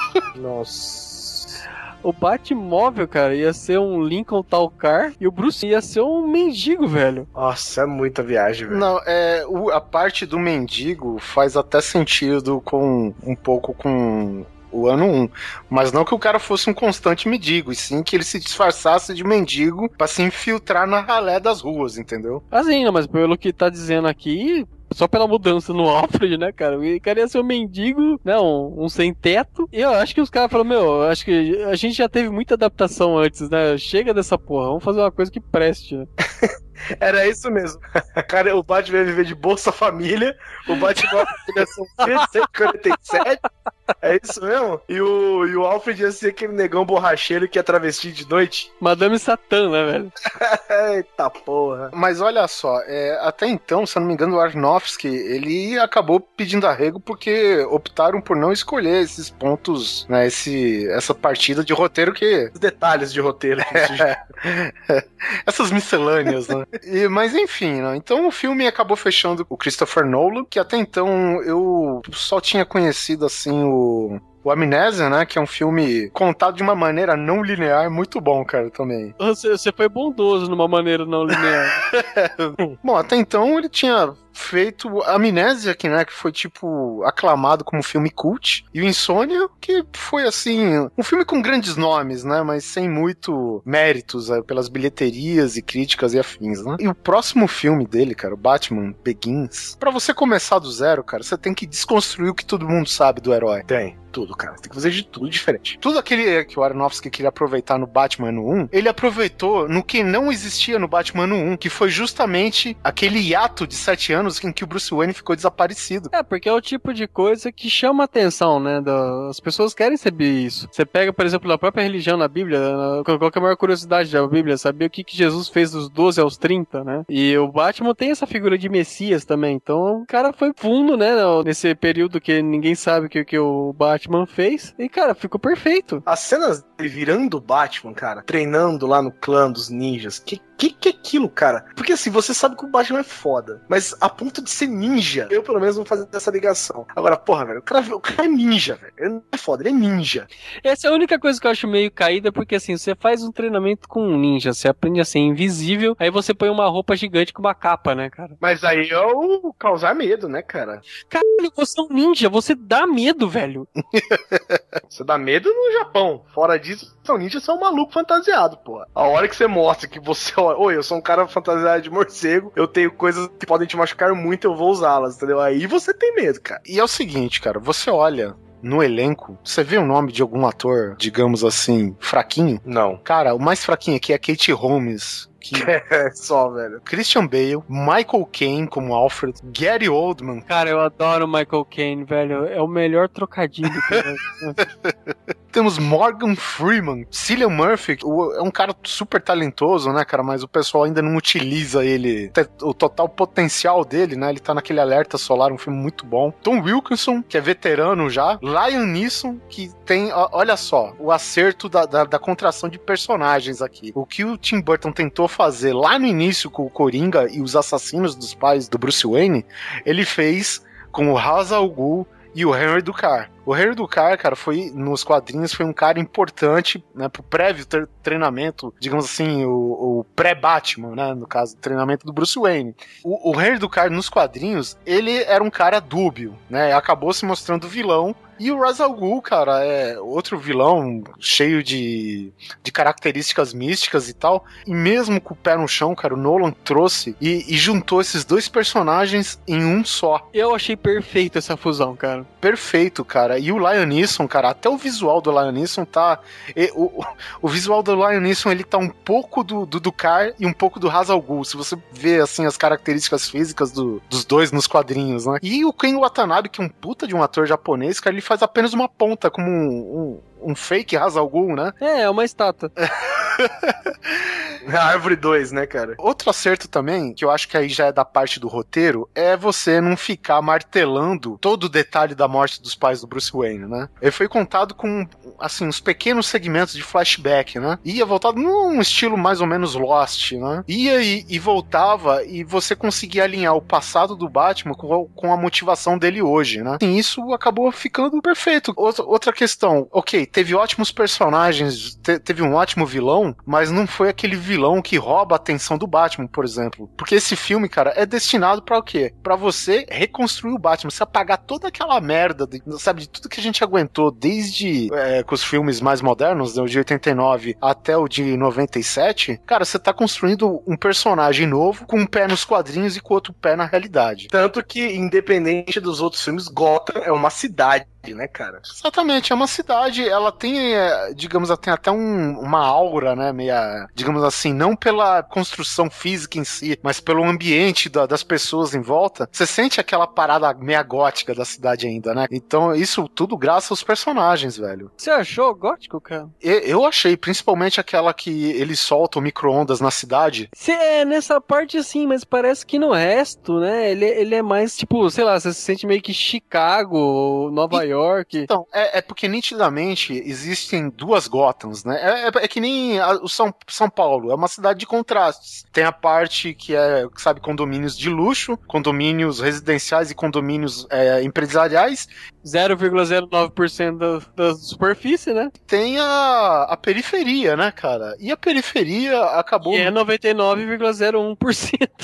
Nossa. O Batmóvel, cara, ia ser um Lincoln Tal Car e o Bruce ia ser um mendigo, velho. Nossa, é muita viagem, velho. Não, é, o- a parte do mendigo faz até sentido com um pouco com o ano um, mas não que o cara fosse um constante mendigo, e sim que ele se disfarçasse de mendigo pra se infiltrar na ralé das ruas, entendeu? Assim, não, mas pelo que tá dizendo aqui, só pela mudança no Alfred, né, cara? O cara ia ser um mendigo, né, um, um sem teto. E eu acho que os caras falaram, meu, eu acho que a gente já teve muita adaptação antes, né? Chega dessa porra, vamos fazer uma coisa que preste, né? Era isso mesmo. Cara, o Batman ia viver de Bolsa Família, o Batman ia ser um filho de cento e quarenta e sete. É isso mesmo? E o, e o Alfred ia ser aquele negão borracheiro que ia travestir de noite. Madame Satã, né, velho? Eita porra. Mas olha só, é, até então, se eu não me engano, o Aronofsky, ele acabou pedindo arrego porque optaram por não escolher esses pontos, né, esse, essa partida de roteiro que... Os detalhes de roteiro. Essas miscelâneas, né? E, mas enfim, né? Então o filme acabou fechando com o Christopher Nolan, que até então eu só tinha conhecido, assim, o... O Amnésia, né? Que é um filme contado de uma maneira não linear, muito bom, cara, também. Você, você foi bondoso numa maneira não linear. Bom, até então ele tinha feito Amnésia, que, né, que foi, tipo, aclamado como filme cult, e o Insônia, que foi, assim, um filme com grandes nomes, né, mas sem muito méritos é, pelas bilheterias e críticas e afins, né. E o próximo filme dele, cara, o Batman Begins, pra você começar do zero, cara, você tem que desconstruir o que todo mundo sabe do herói. Tem. Tudo, cara. Tem que fazer de tudo diferente. Tudo aquele que o Aronofsky queria aproveitar no Batman no um, ele aproveitou no que não existia no Batman no um, que foi justamente aquele hiato de sete anos em que o Bruce Wayne ficou desaparecido. É, porque é o tipo de coisa que chama a atenção, né? da- As pessoas querem saber isso. Você pega, por exemplo, na própria religião, na Bíblia, na- qual que é a maior curiosidade da Bíblia? Saber o que, que Jesus fez dos doze aos trinta, né? E o Batman tem essa figura de Messias também. Então, o cara foi fundo, né? Nesse período que ninguém sabe o que, que o Batman fez. E, cara, ficou perfeito. As cenas dele virando o Batman, cara, treinando lá no clã dos ninjas, que que que é aquilo, cara? Porque assim, você sabe que o Batman é foda, mas a ponto de ser ninja, eu pelo menos vou fazer essa ligação. Agora, porra, velho, o cara, o cara é ninja, velho. Ele não é foda, ele é ninja. Essa é a única coisa que eu acho meio caída, porque assim, você faz um treinamento com um ninja, você aprende a ser invisível, aí você põe uma roupa gigante com uma capa, né, cara? Mas aí é o causar medo, né, cara? Caralho, você é um ninja, você dá medo, velho. Você dá medo no Japão. Fora disso, são ninjas, são um maluco fantasiado, porra. A hora que você mostra que você... Oi, eu sou um cara fantasiado de morcego, eu tenho coisas que podem te machucar muito, eu vou usá-las, entendeu? Aí você tem medo, cara. E é o seguinte, cara, você olha no elenco, você vê o nome de algum ator, digamos assim, fraquinho? Não. Cara, o mais fraquinho aqui é a Katie Holmes, que... É só, velho. Christian Bale, Michael Caine como Alfred, Gary Oldman. Cara, eu adoro o Michael Caine, velho. É o melhor trocadilho que eu... Temos Morgan Freeman. Cillian Murphy o, é um cara super talentoso, né, cara? Mas o pessoal ainda não utiliza ele, o total potencial dele, né? Ele tá naquele Alerta Solar, um filme muito bom. Tom Wilkinson, que é veterano já. Liam Neeson, que tem, ó, olha só, o acerto da, da, da contração de personagens aqui. O que o Tim Burton tentou fazer lá no início com o Coringa e os assassinos dos pais do Bruce Wayne, ele fez com o Ra's al Ghul e o Henry Ducar. O Henry Ducar, cara, foi, nos quadrinhos, foi um cara importante, né, pro prévio tre- treinamento, digamos assim, o, o pré-Batman, né, no caso, do treinamento do Bruce Wayne. O, o Henry Ducar, nos quadrinhos, ele era um cara dúbio, né, acabou se mostrando vilão. E o Ra's al Ghul, cara, é outro vilão cheio de, de características místicas e tal. E mesmo com o pé no chão, cara, o Nolan trouxe e, e juntou esses dois personagens em um só. Eu achei perfeito essa fusão, cara. Perfeito, cara. E o Liam Neeson, cara, até o visual do Liam Neeson tá... E, o, o visual do Liam Neeson, ele tá um pouco do, do Ducar e um pouco do Ra's al Ghul. Se você vê, assim, as características físicas do, dos dois nos quadrinhos, né? E o Ken Watanabe, que é um puta de um ator japonês, cara, ele faz apenas uma ponta, como um, um, um fake Ra's al Ghul, né? É, é uma estátua. A Árvore dois, né, cara? Outro acerto também, que eu acho que aí já é da parte do roteiro, é você não ficar martelando todo o detalhe da morte dos pais do Bruce Wayne, né? Ele foi contado com, assim, uns pequenos segmentos de flashback, né? Ia voltado num estilo mais ou menos Lost, né? Ia e, e voltava e você conseguia alinhar o passado do Batman com, com a motivação dele hoje, né? E isso acabou ficando perfeito. Outra, outra questão, ok, teve ótimos personagens, te, teve um ótimo vilão, mas não foi aquele vilão que rouba a atenção do Batman, por exemplo. Porque esse filme, cara, é destinado pra o quê? Pra você reconstruir o Batman, você apagar toda aquela merda, de, sabe, de tudo que a gente aguentou desde é, com os filmes mais modernos, né, o de oitenta e nove até o de noventa e sete, cara, você tá construindo um personagem novo com um pé nos quadrinhos e com outro pé na realidade. Tanto que, independente dos outros filmes, Gotham é uma cidade, né, cara? Exatamente, é uma cidade, ela tem, é, digamos, ela tem até um, uma aura, né, meia, digamos assim, não pela construção física em si, mas pelo ambiente da, das pessoas em volta. Você sente aquela parada meia gótica da cidade ainda, né? Então, isso tudo graças aos personagens, velho. Você achou gótico, cara? Eu, eu achei, principalmente aquela que eles soltam micro-ondas na cidade. Cê é nessa parte sim, mas parece que no resto, né, ele, ele é mais, tipo, sei lá, você se sente meio que Chicago, Nova E... York. Então, é, é porque nitidamente existem duas Gothams, né? É, é, é que nem a, o São, São Paulo, é uma cidade de contrastes. Tem a parte que é, sabe, condomínios de luxo, condomínios residenciais e condomínios é, empresariais. zero vírgula zero nove por cento da, da superfície, né? Tem a, a periferia, né, cara? E a periferia acabou... E é noventa e nove vírgula zero um por cento.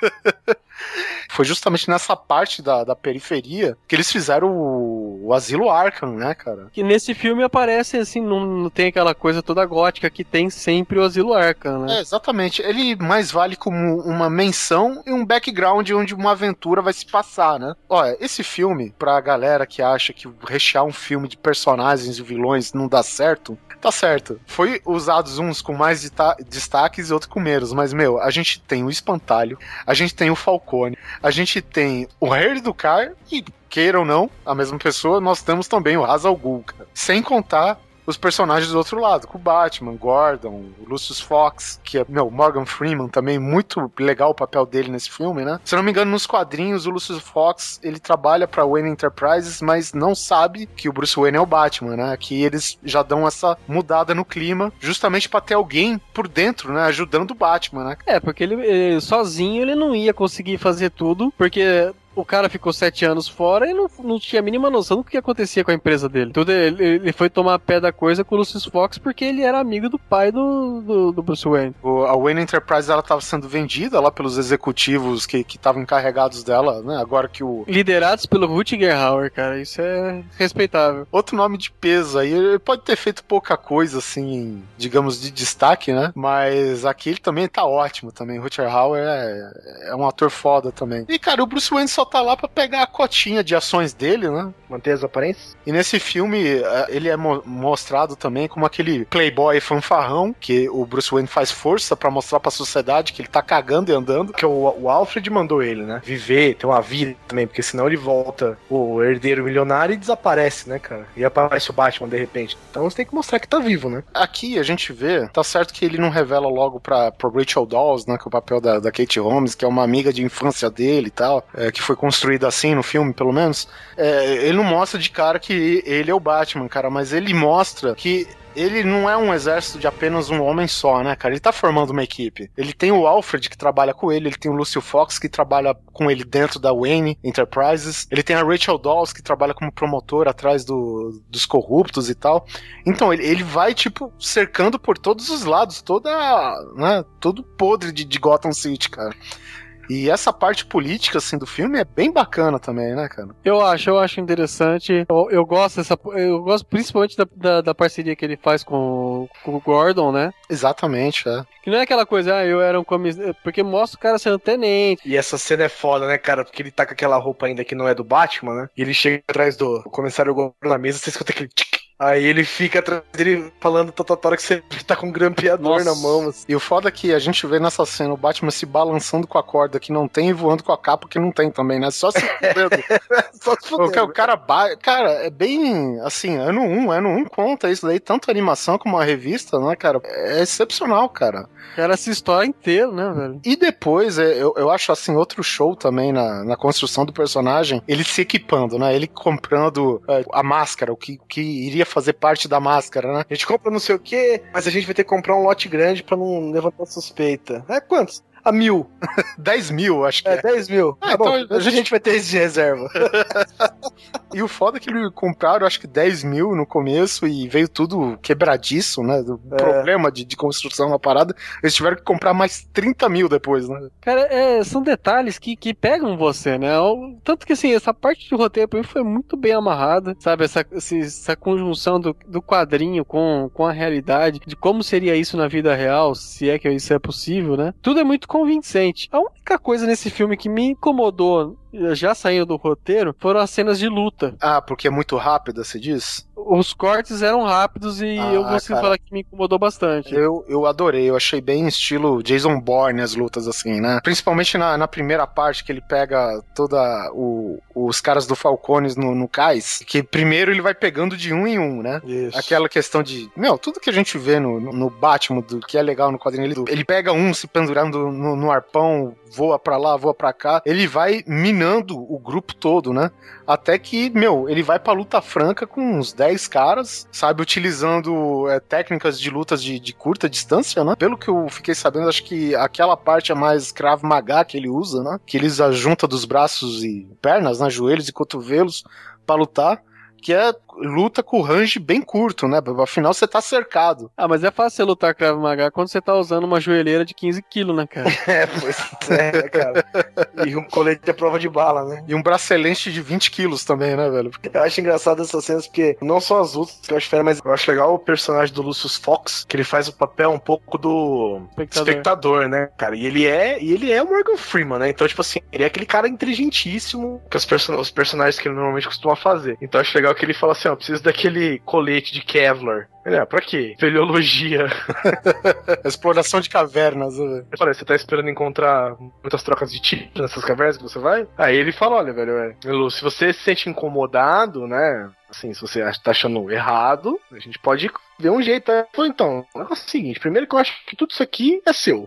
Foi justamente nessa parte da, da periferia que eles fizeram o, o Asilo Arkham, né, cara? Que nesse filme aparece, assim, não, não tem aquela coisa toda gótica que tem sempre o Asilo Arkham, né? É, exatamente. Ele mais vale como uma menção e um background onde uma aventura vai se passar, né? Olha, esse filme, pra galera que acha que rechear um filme de personagens e vilões não dá certo, tá certo. Foi usados uns com mais dita- destaques e outros com menos, mas, meu, a gente tem o Espantalho, a gente tem o Falcone, a gente tem o Harry Ducar e, queira ou não, a mesma pessoa, nós temos também o Ra's al Ghul, cara. Sem contar os personagens do outro lado, com o Batman, Gordon, o Lucius Fox, que é, meu, Morgan Freeman também, muito legal o papel dele nesse filme, né? Se eu não me engano, nos quadrinhos, o Lucius Fox, ele trabalha pra Wayne Enterprises, mas não sabe que o Bruce Wayne é o Batman, né? Aqui eles já dão essa mudada no clima, justamente pra ter alguém por dentro, né? Ajudando o Batman, né? É, porque ele, ele sozinho ele não ia conseguir fazer tudo, porque o cara ficou sete anos fora e não, não tinha a mínima noção do que acontecia com a empresa dele. Tudo, ele, ele foi tomar pé da coisa com o Lucius Fox porque ele era amigo do pai do, do, do Bruce Wayne. O, a Wayne Enterprise, ela tava sendo vendida lá pelos executivos que estavam encarregados dela, né? Agora que o... Liderados pelo Rutger Hauer, cara. Isso é respeitável. Outro nome de peso aí, ele pode ter feito pouca coisa, assim, digamos, de destaque, né? Mas aqui ele também tá ótimo também. Rutger Hauer é, é um ator foda também. E, cara, o Bruce Wayne só só tá lá pra pegar a cotinha de ações dele, né? Manter as aparências. E nesse filme, ele é mo- mostrado também como aquele playboy fanfarrão, que o Bruce Wayne faz força pra mostrar pra sociedade que ele tá cagando e andando. Porque o, o Alfred mandou ele, né? Viver, ter uma vida também, porque senão ele volta o herdeiro milionário e desaparece, né, cara? E aparece o Batman de repente. Então você tem que mostrar que tá vivo, né? Aqui a gente vê, tá certo que ele não revela logo pra, pra Rachel Dawes, né, que é o papel da, da Kate Holmes, que é uma amiga de infância dele e tal, é, que foi construída assim no filme, pelo menos. É, ele não mostra de cara que ele é o Batman, cara, mas ele mostra que ele não é um exército de apenas um homem só, né, cara? Ele tá formando uma equipe. Ele tem o Alfred, que trabalha com ele, ele tem o Lucio Fox, que trabalha com ele dentro da Wayne Enterprises, ele tem a Rachel Dawes, que trabalha como promotor atrás do, dos corruptos e tal. Então, ele, ele vai, tipo, cercando por todos os lados, toda, né, todo podre de, de Gotham City, cara. E essa parte política, assim, do filme é bem bacana também, né, cara? Eu acho, eu acho interessante. Eu, eu gosto dessa. Eu gosto principalmente da, da, da parceria que ele faz com, com o Gordon, né? Exatamente, é. Que não é aquela coisa, ah, eu era um comissário. Porque mostra o cara sendo tenente. E essa cena é foda, né, cara? Porque ele tá com aquela roupa ainda que não é do Batman, né? E ele chega atrás do comissário Gordon na mesa, você escuta aquele tic. Aí ele fica atrás dele falando tototora que você tá com um grampeador Nossa. na mão. Assim. E o foda é que a gente vê nessa cena o Batman se balançando com a corda que não tem e voando com a capa que não tem também, né? Só se fudendo. Só se fudendo. Porque o cara... Ba... Cara, é bem... Assim, ano um, ano um conta isso daí. Tanto a animação como a revista, né, cara? É excepcional, cara. O cara se estoura inteiro, né, velho? E depois, eu, eu acho, assim, outro show também na, na construção do personagem, ele se equipando, né? Ele comprando uh, a máscara, o que, que iria fazer parte da máscara, né? A gente compra não sei o que, mas a gente vai ter que comprar um lote grande pra não levantar suspeita. É quantos? A mil. dez mil, acho que é. É, dez mil. Ah, tá bom, então a gente vai ter esse de reserva. E o foda é que eles compraram, acho que dez mil no começo e veio tudo quebradiço, né? Do É. problema de, de construção na parada. Eles tiveram que comprar mais trinta mil depois, né? Cara, é, são detalhes que, que pegam você, né? O- Tanto que, assim, essa parte de roteiro pra mim foi muito bem amarrada, sabe? Essa, esse- essa conjunção do, do quadrinho com, com a realidade, de como seria isso na vida real, se é que isso é possível, né? Tudo é muito convincente. A única coisa nesse filme que me incomodou, já saindo do roteiro, foram as cenas de luta. Ah, porque é muito rápida, se diz? Os cortes eram rápidos e Ah, eu consigo cara. falar que me incomodou bastante. Eu, eu adorei, eu achei bem estilo Jason Bourne as lutas, assim, né? Principalmente na, na primeira parte que ele pega toda o, os caras do Falcones no, no cais, que primeiro ele vai pegando de um em um, né? Isso. Aquela questão de, meu, tudo que a gente vê no, no, no Batman, do, que é legal no quadrinho, ele, ele pega um se pendurando no, no arpão, voa pra lá, voa pra cá, ele vai minando o grupo todo, né? Até que, meu, ele vai pra luta franca com uns dez caras, sabe, utilizando é, técnicas de lutas de, de curta distância, né? Pelo que eu fiquei sabendo, acho que aquela parte é mais Krav Maga que ele usa, né? Que eles ajuntam dos braços e pernas, né? Joelhos e cotovelos pra lutar. Que é luta com range bem curto, né? Afinal, você tá cercado. Ah, mas é fácil você lutar Krav Maga quando você tá usando uma joelheira de quinze quilos, né, cara? É, pois é, cara. E um colete à prova de bala, né? E um bracelete de vinte quilos também, né, velho? Eu acho engraçado essas cenas porque não só as lutas que eu acho fera, mas eu acho legal o personagem do Lucius Fox, que ele faz o papel um pouco do Espectador. espectador, né, cara? E ele é, e ele é o Morgan Freeman, né? Então, tipo assim, ele é aquele cara inteligentíssimo que os, person os personagens que ele normalmente costuma fazer. Então, eu acho legal que ele fala assim, ó, preciso daquele colete de Kevlar. Ele, ah, pra quê? Espeleologia. Exploração de cavernas, né, velho? Olha, você tá esperando encontrar muitas trocas de tiro nessas cavernas que você vai? Aí ele fala, olha, velho, é, Lu, se você se sente incomodado, né? Assim, se você tá achando errado, a gente pode ver um jeito. Aí, então, o negócio é o seguinte, primeiro que eu acho que tudo isso aqui é seu.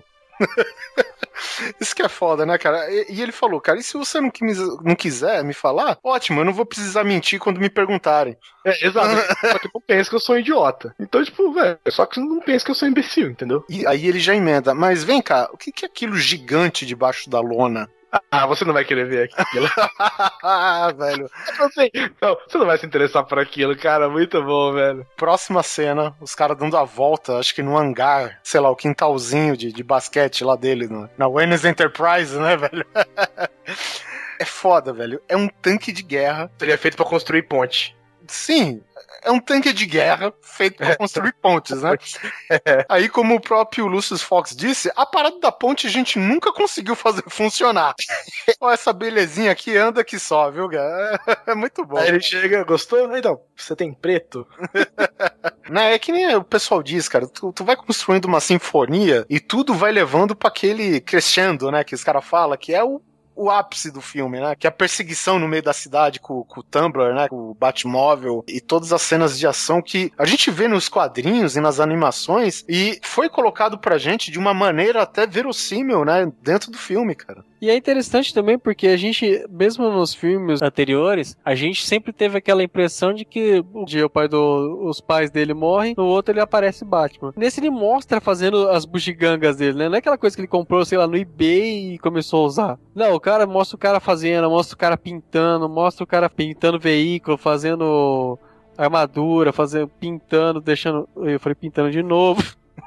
Isso que é foda, né, cara? E, e ele falou, cara, e se você não, quis, não quiser me falar, ótimo, eu não vou precisar mentir quando me perguntarem. É, exato. Só que não pensa que eu sou um idiota. Então, tipo, velho, só que não pensa que eu sou um imbecil, entendeu? E aí ele já emenda, mas vem cá, o que, que é aquilo gigante debaixo da lona? Ah, você não vai querer ver aquilo. Ah, velho. Assim, não, você não vai se interessar por aquilo, cara. Muito bom, velho. Próxima cena, os caras dando a volta, acho que no hangar, sei lá, o quintalzinho de, de basquete lá dele, no, na Wayne's Enterprise, né, velho? É foda, velho. É um tanque de guerra. Seria feito pra construir ponte. sim, é um tanque de guerra feito pra construir pontes, né? Aí, como o próprio Lucius Fox disse, a parada da ponte a gente nunca conseguiu fazer funcionar. Olha essa belezinha aqui, anda que só, viu, cara? É muito bom. Aí ele chega, gostou? Então, você tem preto? Né, é que nem o pessoal diz, cara, tu, tu vai construindo uma sinfonia e tudo vai levando pra aquele crescendo, né, que os caras falam, que é o o ápice do filme, né? Que é a perseguição no meio da cidade com, com o Tumblr, né? Com o Batmóvel e todas as cenas de ação que a gente vê nos quadrinhos e nas animações e foi colocado pra gente de uma maneira até verossímil, né? Dentro do filme, cara. E é interessante também porque a gente, mesmo nos filmes anteriores, a gente sempre teve aquela impressão de que um dia o pai do, os pais dele morrem, no outro ele aparece Batman. Nesse ele mostra fazendo as bugigangas dele, né? Não é aquela coisa que ele comprou, sei lá, no eBay e começou a usar. Não, o cara mostra o cara fazendo, mostra o cara pintando, mostra o cara pintando veículo, fazendo armadura, fazendo, pintando, deixando... Eu falei pintando de novo.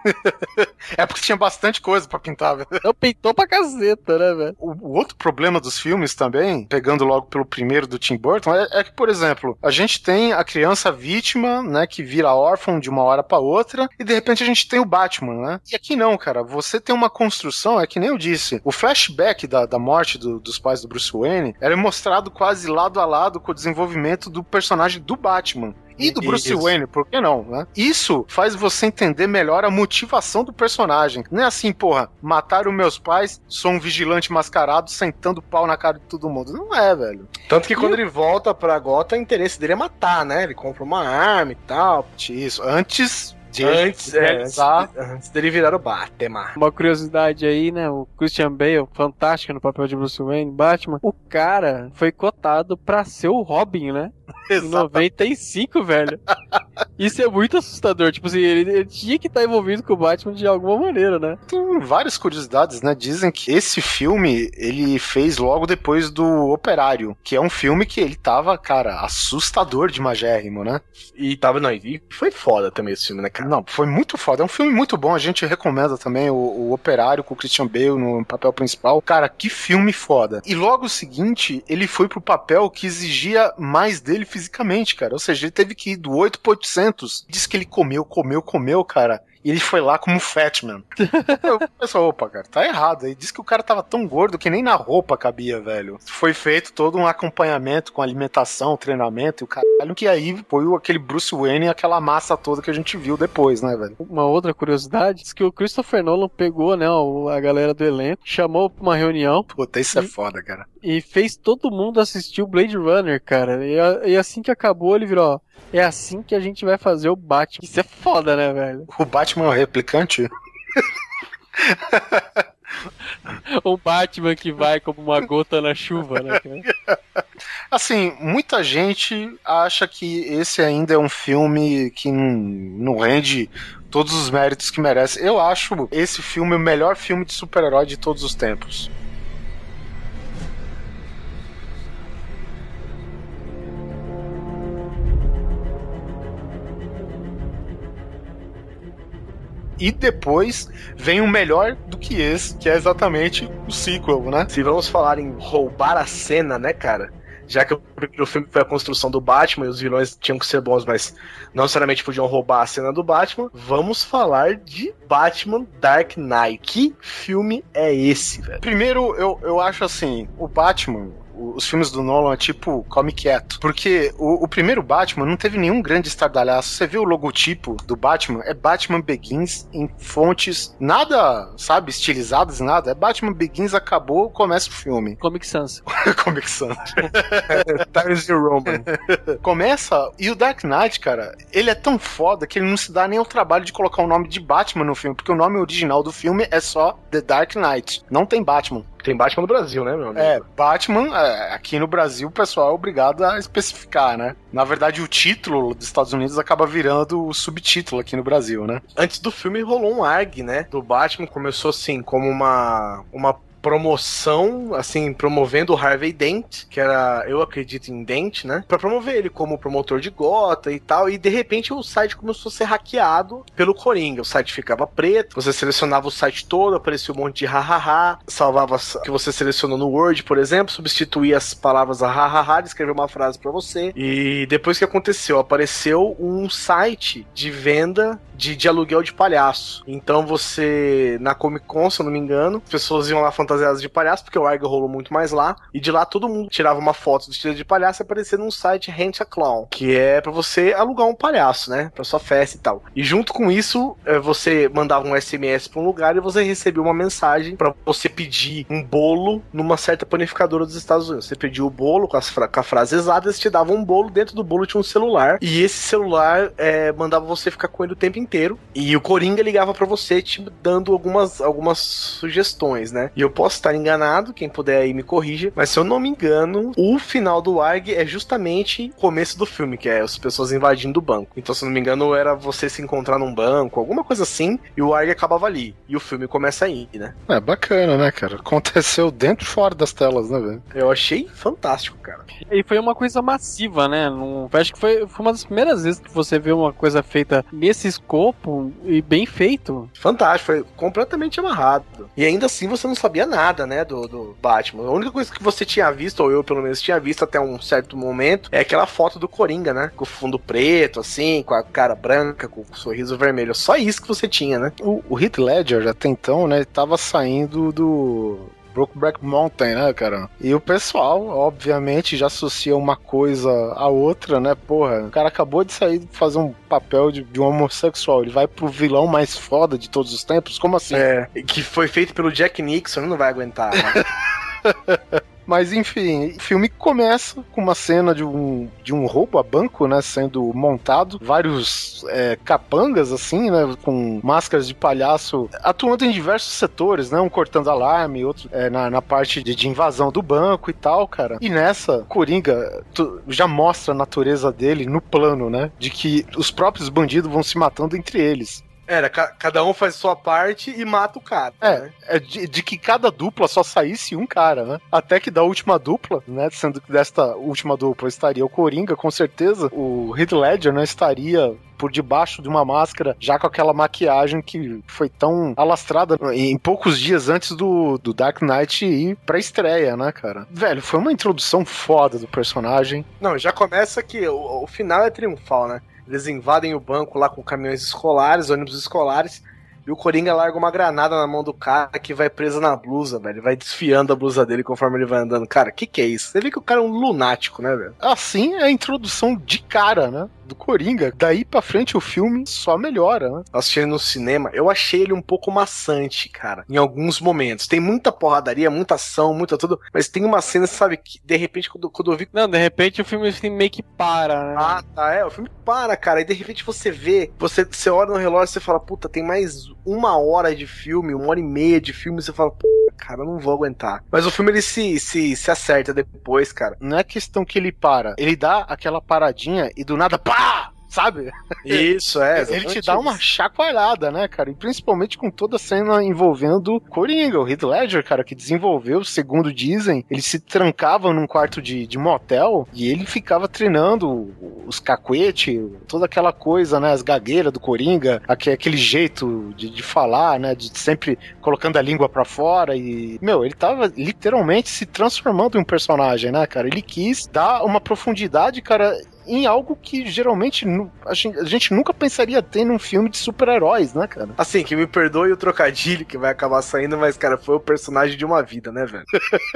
É porque tinha bastante coisa pra pintar, velho. Eu pintou pra caceta, né, velho? O, o outro problema dos filmes também, pegando logo pelo primeiro do Tim Burton, é, é que, por exemplo, a gente tem a criança vítima, né, que vira órfã de uma hora pra outra, e de repente a gente tem o Batman, né? E aqui não, cara, você tem uma construção, é que nem eu disse, o flashback da, da morte do, dos pais do Bruce Wayne era mostrado quase lado a lado com o desenvolvimento do personagem do Batman. E do Bruce Isso. Wayne, por que não, né? Isso faz você entender melhor a motivação do personagem. Não é assim, porra, mataram meus pais, sou um vigilante mascarado, sentando pau na cara de todo mundo. Não é, velho. Tanto que e quando eu... ele volta pra Gotham, o interesse dele é matar, né? Ele compra uma arma e tal. Isso, antes... De antes, é, antes, antes dele virar o Batman. Uma curiosidade aí, né? O Christian Bale, fantástico no papel de Bruce Wayne, Batman. O cara foi cotado pra ser o Robin, né? Em noventa e cinco, velho. Isso é muito assustador. Tipo assim, ele, ele tinha que estar envolvido com o Batman de alguma maneira, né? Tem várias curiosidades, né? Dizem que esse filme ele fez logo depois do Operário, que é um filme que ele tava, cara, assustador de magérrimo, né? E tava, não, e foi foda também esse filme, né, cara? Não, foi muito foda. É um filme muito bom. A gente recomenda também o, o Operário com o Christian Bale no papel principal. Cara, que filme foda. E logo o seguinte, ele foi pro papel que exigia mais dele fisicamente, cara. Ou seja, ele teve que ir do oito pro oitocentos. Diz que ele comeu, comeu, comeu, cara. E ele foi lá como Fatman. Eu pensei, opa, cara, tá errado. Ele disse que o cara tava tão gordo que nem na roupa cabia, velho. Foi feito todo um acompanhamento com alimentação, treinamento e o caralho, que aí foi aquele Bruce Wayne e aquela massa toda que a gente viu depois, né, velho? Uma outra curiosidade, diz que o Christopher Nolan pegou, né, a galera do elenco, chamou pra uma reunião. Puta, isso e, é foda, cara. E fez todo mundo assistir o Blade Runner, cara. E, e assim que acabou, ele virou, ó, é assim que a gente vai fazer o Batman. Isso é foda, né, velho? O Batman é o replicante? O Batman que vai como uma gota na chuva, né, cara? Assim, muita gente acha que esse ainda é um filme que não, não rende todos os méritos que merece. Eu acho esse filme o melhor filme de super-herói de todos os tempos. E depois vem o melhor do que esse, que é exatamente o sequel, né? Se vamos falar em roubar a cena, né, cara? Já que o primeiro filme foi a construção do Batman e os vilões tinham que ser bons, mas não necessariamente podiam roubar a cena do Batman, vamos falar de Batman Dark Knight. Que filme é esse, velho? Primeiro, eu, eu acho assim, o Batman... Os filmes do Nolan é tipo come quieto. Porque o, o primeiro Batman não teve nenhum grande estardalhaço. Você vê o logotipo do Batman, é Batman Begins em fontes nada, sabe, estilizadas, nada. É Batman Begins, acabou, começa o filme. Comic Sans. Comic Sans. Times New Roman. Começa, e o Dark Knight, cara, ele é tão foda que ele não se dá nem o trabalho de colocar o nome de Batman no filme, porque o nome original do filme é só The Dark Knight. Não tem Batman. Tem Batman no Brasil, né, meu amigo? É, Batman, é, aqui no Brasil o pessoal é obrigado a especificar, né? Na verdade, o título dos Estados Unidos acaba virando o subtítulo aqui no Brasil, né? Antes do filme rolou um A R G, né? Do Batman, começou assim, como uma... uma promoção, assim, promovendo o Harvey Dent, que era, eu acredito em Dent, né? Pra promover ele como promotor de Gotham e tal, e de repente o site começou a ser hackeado pelo Coringa. O site ficava preto, você selecionava o site todo, aparecia um monte de hahaha, salvava o que você selecionou no Word, por exemplo, substituía as palavras hahaha, escrevia uma frase pra você, e depois que aconteceu, apareceu um site de venda de, de aluguel de palhaço. Então você, na Comic Con, se eu não me engano, as pessoas iam lá fantasiadas de palhaço, porque o Argo rolou muito mais lá, e de lá todo mundo tirava uma foto vestida de palhaço e aparecia num site Rent a Clown, que é pra você alugar um palhaço, né, pra sua festa e tal. E junto com isso, você mandava um S M S pra um lugar e você recebia uma mensagem pra você pedir um bolo numa certa panificadora dos Estados Unidos. Você pedia o bolo com, as fra- com a frase exata, eles te davam um bolo, dentro do bolo tinha um celular, e esse celular é, mandava você ficar com ele o tempo inteiro, e o Coringa ligava pra você, te dando algumas, algumas sugestões, né? E eu posso estar enganado, quem puder aí me corrija, mas se eu não me engano, o final do Arg é justamente o começo do filme, que é as pessoas invadindo o banco. Então, se eu não me engano, era você se encontrar num banco, alguma coisa assim, e o Arg acabava ali. E o filme começa aí, né? É bacana, né, cara? Aconteceu dentro e fora das telas, né, velho? Eu achei fantástico, cara. E foi uma coisa massiva, né? Não, acho que foi, foi uma das primeiras vezes que você vê uma coisa feita nesse escopo e bem feito. Fantástico, foi completamente amarrado. E ainda assim você não sabia nada, né, do, do Batman. A única coisa que você tinha visto, ou eu pelo menos tinha visto até um certo momento, é aquela foto do Coringa, né? Com o fundo preto, assim, com a cara branca, com o sorriso vermelho. Só isso que você tinha, né? O, o Heath Ledger, até então, né, tava saindo do Brokeback Mountain, né, cara? E o pessoal, obviamente, já associa uma coisa à outra, né? Porra, o cara acabou de sair de fazer um papel de, de um homossexual. Ele vai pro vilão mais foda de todos os tempos? Como assim? É, que foi feito pelo Jack Nixon, não vai aguentar, né? Mas enfim, o filme começa com uma cena de um, de um roubo a banco, né, sendo montado, vários é, capangas, assim, né, com máscaras de palhaço, atuando em diversos setores, né, um cortando alarme, outro é, na, na parte de, de invasão do banco e tal, cara. E nessa, Coringa tu, já mostra a natureza dele no plano, né, de que os próprios bandidos vão se matando entre eles. Era, ca- cada um faz sua parte e mata o cara. É, né? é de, de que cada dupla só saísse um cara, né? Até que da última dupla, né? Sendo que desta última dupla estaria o Coringa, com certeza, o Heath Ledger, né? Estaria por debaixo de uma máscara, já com aquela maquiagem que foi tão alastrada em poucos dias antes do, do Dark Knight ir pra estreia, né, cara? Velho, foi uma introdução foda do personagem. Não, já começa que o, o final é triunfal, né? Eles invadem o banco lá com caminhões escolares, ônibus escolares, e o Coringa larga uma granada na mão do cara que vai presa na blusa, velho. Vai desfiando a blusa dele conforme ele vai andando. Cara, que que é isso? Você vê que o cara é um lunático, né, velho? Assim é a introdução de cara, né? Do Coringa. Daí pra frente o filme só melhora, né? Eu assisti ele no cinema, eu achei ele um pouco maçante, cara, em alguns momentos. Tem muita porradaria, muita ação, muita tudo, mas tem uma cena, sabe, que de repente quando, quando eu vi... Não, de repente o filme assim, meio que para, né? Ah, tá, é, o filme para, cara, e de repente você vê, você, você olha no relógio e você fala, puta, tem mais uma hora de filme, uma hora e meia de filme, e você fala, puta, cara, eu não vou aguentar. Mas o filme, ele se, se, se acerta depois, cara. Não é questão que ele para, ele dá aquela paradinha e do nada, pá! Sabe? Isso, é. Ele te dá uma chacoalhada, né, cara? E principalmente com toda a cena envolvendo Coringa, o Heath Ledger, cara, que desenvolveu, segundo dizem, ele se trancava num quarto de, de motel e ele ficava treinando os cacuete, toda aquela coisa, né, as gagueiras do Coringa, aquele jeito de, de falar, né, de sempre colocando a língua pra fora e, meu, ele tava literalmente se transformando em um personagem, né, cara? Ele quis dar uma profundidade, cara, em algo que geralmente a gente, a gente nunca pensaria ter num filme de super-heróis, né, cara? Assim, que me perdoe o trocadilho que vai acabar saindo, mas, cara, foi o personagem de uma vida, né, velho?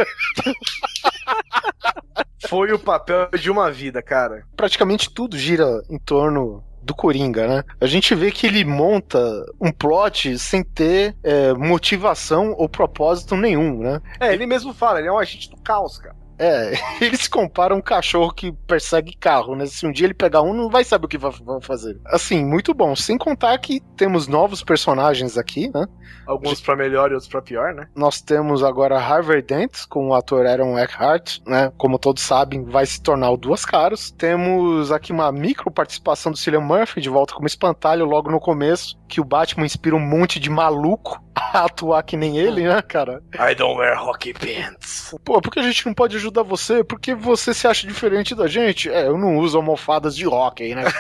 Foi o papel de uma vida, cara. Praticamente tudo gira em torno do Coringa, né? A gente vê que ele monta um plot sem ter é, motivação ou propósito nenhum, né? É, ele mesmo fala, ele é um agente do caos, cara. É, ele se compara a um cachorro que persegue carro, né? Se um dia ele pegar um, não vai saber o que vai fazer. Assim, muito bom. Sem contar que temos novos personagens aqui, né? Alguns pra melhor e outros pra pior, né? Nós temos agora Harvey Dent com o ator Aaron Eckhart, né? Como todos sabem, vai se tornar o Duas Caras. Temos aqui uma micro participação do Cillian Murphy de volta como espantalho logo no começo, que o Batman inspira um monte de maluco atuar que nem ele, né, cara? I don't wear hockey pants. Pô, por que a gente não pode ajudar você? Porque você se acha diferente da gente? É, eu não uso almofadas de hockey, né?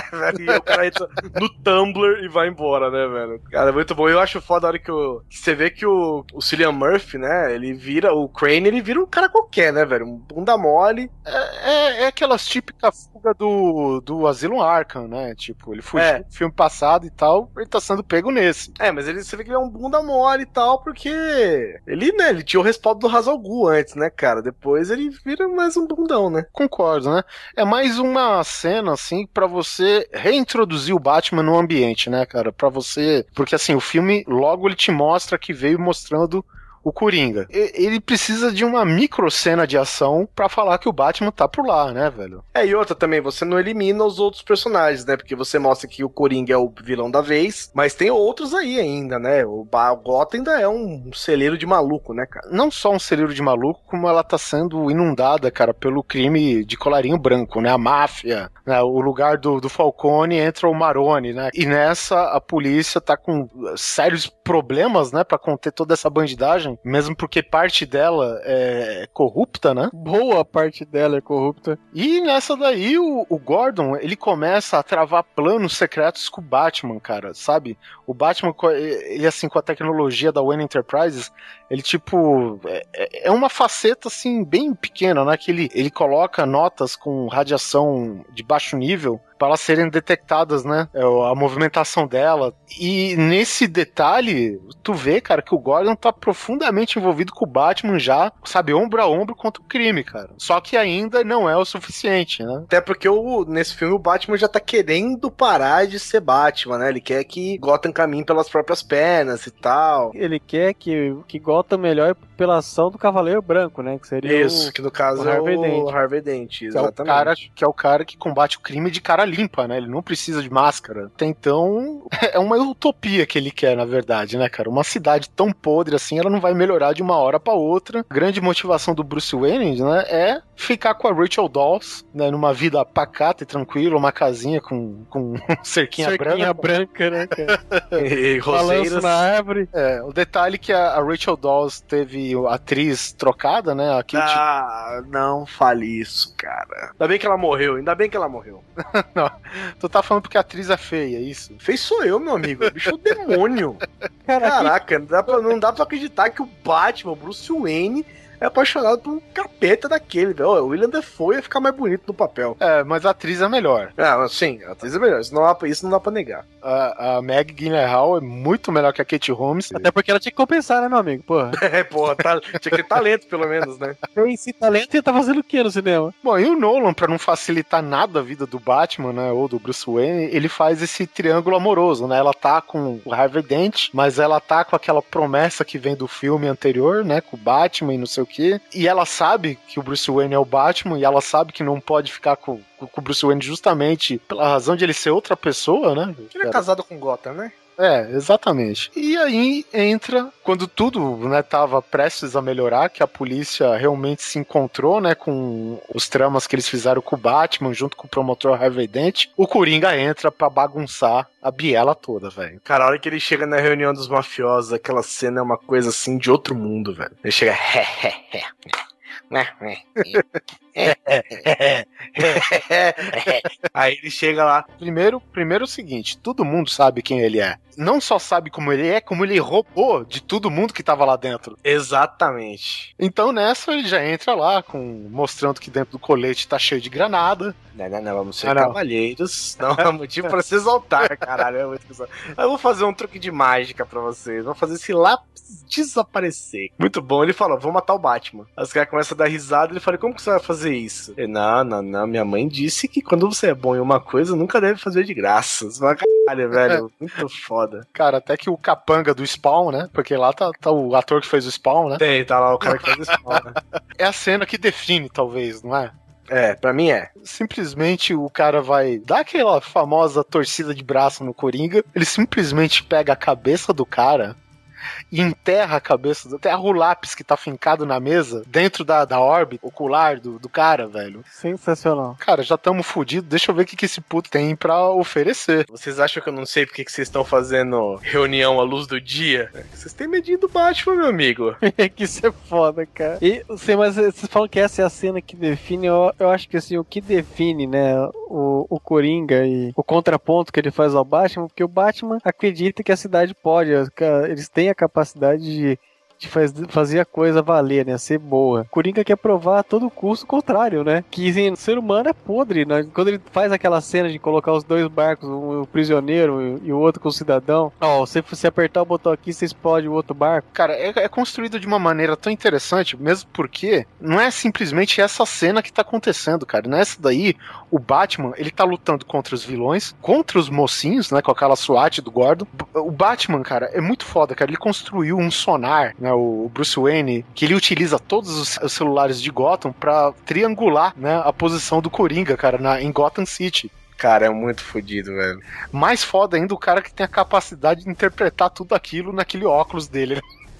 E o cara entra no Tumblr e vai embora, né, velho? Cara, é muito bom. Eu acho foda a hora que, o, que você vê que o, o Cillian Murphy, né, ele vira, o Crane, ele vira um cara qualquer, né, velho? Um bunda mole. É, é, é aquelas típicas fugas do, do Asylum Arkham, né? Tipo, ele fugiu É. do filme passado e tal, ele tá sendo pego nesse. É, mas ele, você vê que ele é um bunda mole e tal, porque ele, né, ele tinha o respaldo do Ra's al Ghul antes, né, cara? Depois ele vira mais um bundão, né? Concordo, né? É mais uma cena, assim, pra você reintroduzir o Batman no ambiente, né, cara? Pra você... Porque, assim, o filme, logo ele te mostra que veio mostrando o Coringa. E- Ele precisa de uma micro cena de ação pra falar que o Batman tá por lá, né, velho? É, e outra também, você não elimina os outros personagens, né? Porque você mostra que o Coringa é o vilão da vez, mas tem outros aí ainda, né? O, ba- o Gotham ainda é um celeiro de maluco, né, cara? Não só um celeiro de maluco, como ela tá sendo inundada, cara, pelo crime de colarinho branco, né? A máfia, né? O lugar do, do Falcone entra o Maroni, né? E nessa, a polícia tá com sérios problemas, né? Pra conter toda essa bandidagem, mesmo porque parte dela é corrupta, né? Boa parte dela é corrupta. E nessa daí, o, o Gordon, ele começa a travar planos secretos com o Batman, cara, sabe? O Batman, co- ele assim, com a tecnologia da Wayne Enterprises, ele tipo, é, é uma faceta assim, bem pequena, né? Que ele, ele coloca notas com radiação de baixo nível para elas serem detectadas, né? É, a movimentação dela. E nesse detalhe, tu vê, cara, que o Gordon tá profundamente envolvido com o Batman já, sabe, ombro a ombro contra o crime, cara. Só que ainda não é o suficiente, né? Até porque o, nesse filme o Batman já tá querendo parar de ser Batman, né? Ele quer que Gotham caminhe pelas próprias pernas e tal. Ele quer que, que Gotham melhore pela ação do Cavaleiro Branco, né? Que seria Isso, o... que no caso o é Harvey o Dent. Harvey Dent, Que é, o exatamente. cara, que é o cara que combate o crime de cara limpa, né? Ele não precisa de máscara. Até então, é uma utopia que ele quer, na verdade, né, cara? Uma cidade tão podre assim, ela não vai melhorar de uma hora pra outra. A grande motivação do Bruce Wayne, né, é ficar com a Rachel Dawes, né, numa vida pacata e tranquila, uma casinha com, com cerquinha, Cerquinha branca. branca, né, cara? E Balanço roseiras. na árvore. É, o detalhe é que a, a Rachel Dawes teve a atriz trocada, né? A Kate Ah, não fale isso, cara. Ainda bem que ela morreu, ainda bem que ela morreu. Tu tá falando porque a atriz é feia, é isso? Fez sou eu, meu amigo. O bicho é um demônio. Caraca, Caraca, não dá, pra, não dá pra acreditar que o Batman, o Bruce Wayne, é apaixonado por um capeta daquele, velho. O William Dafoe ia ficar mais bonito no papel. É, mas a atriz é melhor. Ah, sim, a atriz é melhor. Isso não dá pra, isso não dá pra negar. A, a Meg Gyllenhaal é muito melhor que a Kate Holmes. até porque ela tinha que compensar, né, meu amigo? Porra. É, porra, tá, tinha que ter talento, pelo menos, né? Tem esse talento e tá fazendo o que no cinema? Bom, e o Nolan, pra não facilitar nada a vida do Batman, né, ou do Bruce Wayne, ele faz esse triângulo amoroso, né? Ela tá com o Harvey Dent, mas ela tá com aquela promessa que vem do filme anterior, né, com o Batman e não sei o quê. E ela sabe que o Bruce Wayne é o Batman, e ela sabe que não pode ficar com, com o Bruce Wayne justamente pela razão de ele ser outra pessoa, né? Ele é casado com Gotham, né? É, exatamente. E aí entra, quando tudo, né, tava prestes a melhorar, que a polícia realmente se encontrou, né, com os tramas que eles fizeram com o Batman, junto com o promotor Harvey Dent, o Coringa entra pra bagunçar a biela toda, velho. Cara, a hora que ele chega na reunião dos mafiosos, aquela cena é uma coisa assim de outro mundo, velho. Ele chega. Aí ele chega lá. Primeiro, primeiro é o seguinte, todo mundo sabe quem ele é. Não só sabe como ele é, como ele roubou de todo mundo que tava lá dentro. Exatamente. Então nessa ele já entra lá, com, mostrando que dentro do colete tá cheio de granada. Não, não, não, vamos ser Ah, não. cavalheiros. Não é motivo pra se exaltar, caralho. É muito bizarro. Eu vou fazer um truque de mágica pra vocês. Vou fazer esse lápis desaparecer. Muito bom. Ele falou, vou matar o Batman. Aí os caras começam a dar risada. Ele fala, como que você vai fazer isso? Ele, não, não, não. Minha mãe disse que quando você é bom em uma coisa, nunca deve fazer de graça. Você vai caralho, velho. Muito foda. Cara, até que o capanga do Spawn, né? Porque lá tá, tá o ator que fez o Spawn, né? Tem, tá lá o cara que faz isso. Né? É a cena que define, talvez, não é? É, pra mim é. Simplesmente o cara vai dar aquela famosa torcida de braço no Coringa, ele simplesmente pega a cabeça do cara e enterra a cabeça, enterra o lápis que tá fincado na mesa, dentro da, da órbita ocular do, do cara, velho. Sensacional. Cara, já tamo fudido, deixa eu ver o que, que esse puto tem pra oferecer. Vocês acham que eu não sei porque que vocês estão fazendo reunião à luz do dia? Vocês têm medinho do Batman, meu amigo. Que isso é foda, cara. E, sei, mas vocês falam que essa é a cena que define, eu, eu acho que assim, o que define, né, o, o Coringa e o contraponto que ele faz ao Batman, porque o Batman acredita que a cidade pode, eles têm a capacidade de de faz, fazer a coisa valer, né? Ser boa. Coringa quer provar a todo custo o contrário, né? Que assim, o ser humano é podre, né? Quando ele faz aquela cena de colocar os dois barcos, um o prisioneiro e o outro com o cidadão, ó, oh, se você apertar o botão aqui, você explode o outro barco. Cara, é, é construído de uma maneira tão interessante, mesmo porque não é simplesmente essa cena que tá acontecendo, cara. Nessa daí, o Batman, ele tá lutando contra os vilões, contra os mocinhos, né? Com aquela SWAT do Gordon. O Batman, cara, é muito foda, cara. Ele construiu um sonar, né? O Bruce Wayne, que ele utiliza todos os celulares de Gotham pra triangular, né, a posição do Coringa, cara, na, em Gotham City. Cara, é muito fodido, velho. Mais foda ainda o cara que tem a capacidade de interpretar tudo aquilo naquele óculos dele, né?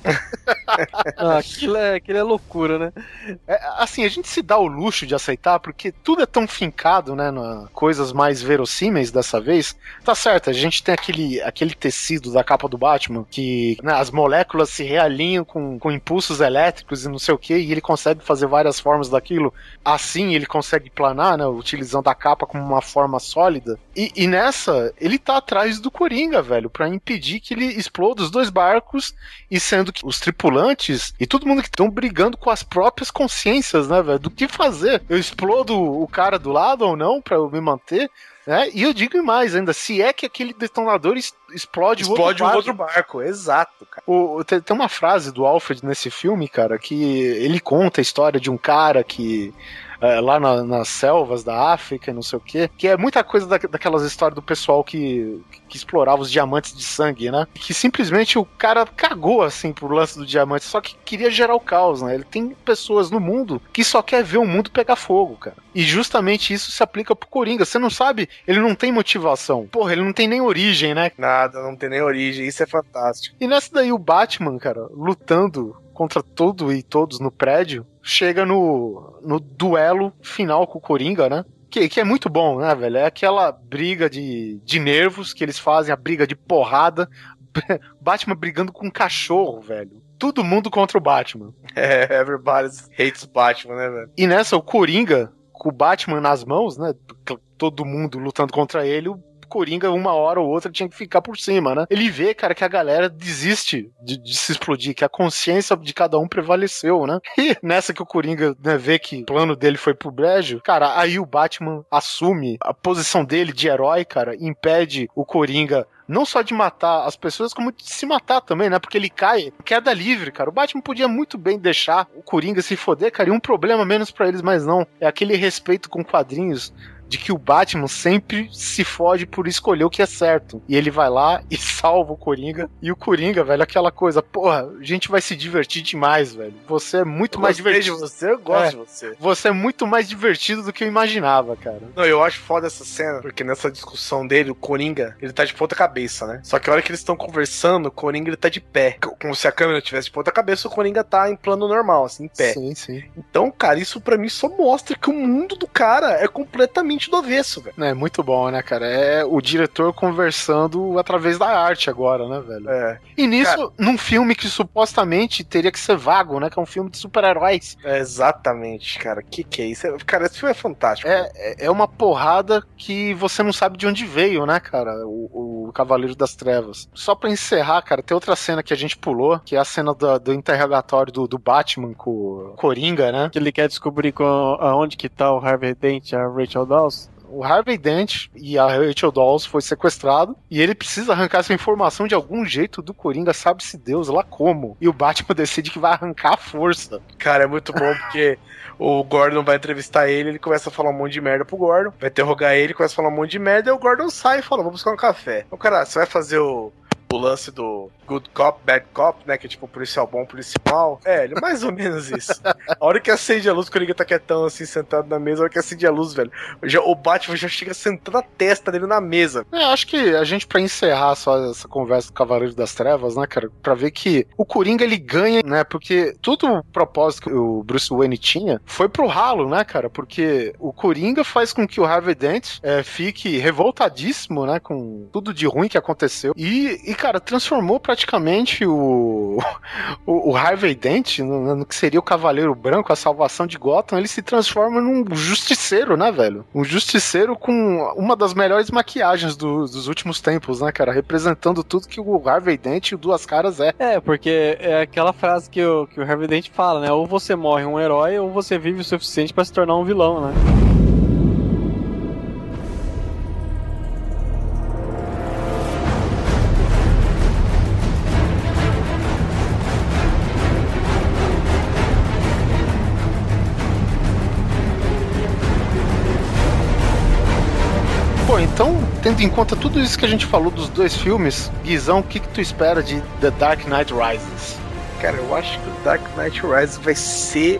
Ah, aquilo, é, aquilo é loucura, né? É, assim, a gente se dá o luxo de aceitar porque tudo é tão fincado, né, na coisas mais verossímeis dessa vez. Tá certo, a gente tem aquele, aquele tecido da capa do Batman que, né, as moléculas se realinham com, com impulsos elétricos e não sei o que, e ele consegue fazer várias formas daquilo. Assim ele consegue planar, né, utilizando a capa como uma forma sólida. E, e nessa, ele tá atrás do Coringa, velho, pra impedir que ele exploda os dois barcos, e sendo que os tripulantes e todo mundo que estão brigando com as próprias consciências, né, velho? Do que fazer? Eu explodo o cara do lado ou não pra eu me manter? Né? E eu digo mais ainda, se é que aquele detonador es- explode, Explode o o outro outro barco, exato, cara. O, tem, tem uma frase do Alfred nesse filme, cara, que ele conta a história de um cara que é, lá na, nas selvas da África e não sei o quê, que é muita coisa da, daquelas histórias do pessoal que, que explorava os diamantes de sangue, né? Que simplesmente o cara cagou, assim, pro lance do diamante, só que queria gerar o caos, né? Ele tem pessoas no mundo que só quer ver o mundo pegar fogo, cara. E justamente isso se aplica pro Coringa. Você não sabe, ele não tem motivação. Porra, ele não tem nem origem, né? Nada, não tem nem origem, isso é fantástico. E nessa daí o Batman, cara, lutando contra tudo e todos no prédio, chega no, no duelo final com o Coringa, né? Que, que é muito bom, né, velho? É aquela briga de, de nervos que eles fazem, a briga de porrada. Batman brigando com um cachorro, velho. Todo mundo contra o Batman. É, everybody hates Batman, né, velho? E nessa, o Coringa, com o Batman nas mãos, né? Todo mundo lutando contra ele, o Coringa, uma hora ou outra, tinha que ficar por cima, né? Ele vê, cara, que a galera desiste de, de se explodir, que a consciência de cada um prevaleceu, né? E nessa que o Coringa, né, vê que o plano dele foi pro brejo, cara, aí o Batman assume a posição dele de herói, cara, e impede o Coringa não só de matar as pessoas, como de se matar também, né? Porque ele cai, queda livre, cara. O Batman podia muito bem deixar o Coringa se foder, cara, e um problema menos pra eles, mas não. É aquele respeito com quadrinhos de que o Batman sempre se fode por escolher o que é certo. E ele vai lá e salva o Coringa. E o Coringa, velho, aquela coisa, porra, a gente vai se divertir demais, velho. Você é muito Eu mais gostei divertido. de você, eu gosto É. de você. Você é muito mais divertido do que eu imaginava, cara. Não, eu acho foda essa cena, porque nessa discussão dele, o Coringa, ele tá de ponta cabeça, né? Só que a hora que eles estão conversando, o Coringa, ele tá de pé. Como se a câmera tivesse de ponta cabeça, o Coringa tá em plano normal, assim, em pé. Sim, sim. Então, cara, isso pra mim só mostra que o mundo do cara é completamente do avesso, velho. É muito bom, né, cara? É o diretor conversando através da arte agora, né, velho? É, E nisso, Cara- num filme que supostamente teria que ser vago, né? Que é um filme de super-heróis. é exatamente, cara. Que que é isso? É- Cara, esse filme é fantástico. É, é- é uma porrada que você não sabe de onde veio, né, cara? O, o Cavaleiro das Trevas. Só pra encerrar, cara, tem outra cena que a gente pulou, que é a cena do, do interrogatório do, do Batman com o Coringa, né? Que ele quer descobrir com, aonde que tá o Harvey Dent e a Rachel Dawes. O Harvey Dent e a Rachel Dawes foi sequestrado e ele precisa arrancar essa informação de algum jeito do Coringa, sabe-se Deus lá como. E o Batman decide que vai arrancar a força. Cara, é muito bom porque o Gordon vai entrevistar ele, ele começa a falar um monte de merda pro Gordon, vai interrogar ele, começa a falar um monte de merda, e o Gordon sai e fala, vou buscar um café. O cara, você vai fazer o, o lance do good cop, bad cop, né? Que é tipo policial bom, policial mal. É, ele é mais ou menos isso. A hora que acende a luz, o Coringa tá quietão assim, sentado na mesa, a hora que acende a luz, velho, já, o Batman já chega sentando a testa dele na mesa. É, acho que a gente, pra encerrar só essa conversa do Cavaleiro das Trevas, né, cara, pra ver que o Coringa, ele ganha, né, porque todo o propósito que o Bruce Wayne tinha foi pro ralo, né, cara, porque o Coringa faz com que o Harvey Dent é, fique revoltadíssimo, né, com tudo de ruim que aconteceu, e, e cara, transformou praticamente o, o, o Harvey Dent no, no que seria o Cavaleiro Branco, a salvação de Gotham. Ele se transforma num justiceiro, né, velho? Um justiceiro com uma das melhores maquiagens do, dos últimos tempos, né, cara? Representando tudo que o Harvey Dent e o Duas Caras é. É, porque é aquela frase que o, que o Harvey Dent fala, né? Ou você morre um herói, ou você vive o suficiente pra se tornar um vilão, né? Pô, então, tendo em conta tudo isso que a gente falou dos dois filmes, Guizão, o que, que tu espera de The Dark Knight Rises? Cara, eu acho que o Dark Knight Rises vai ser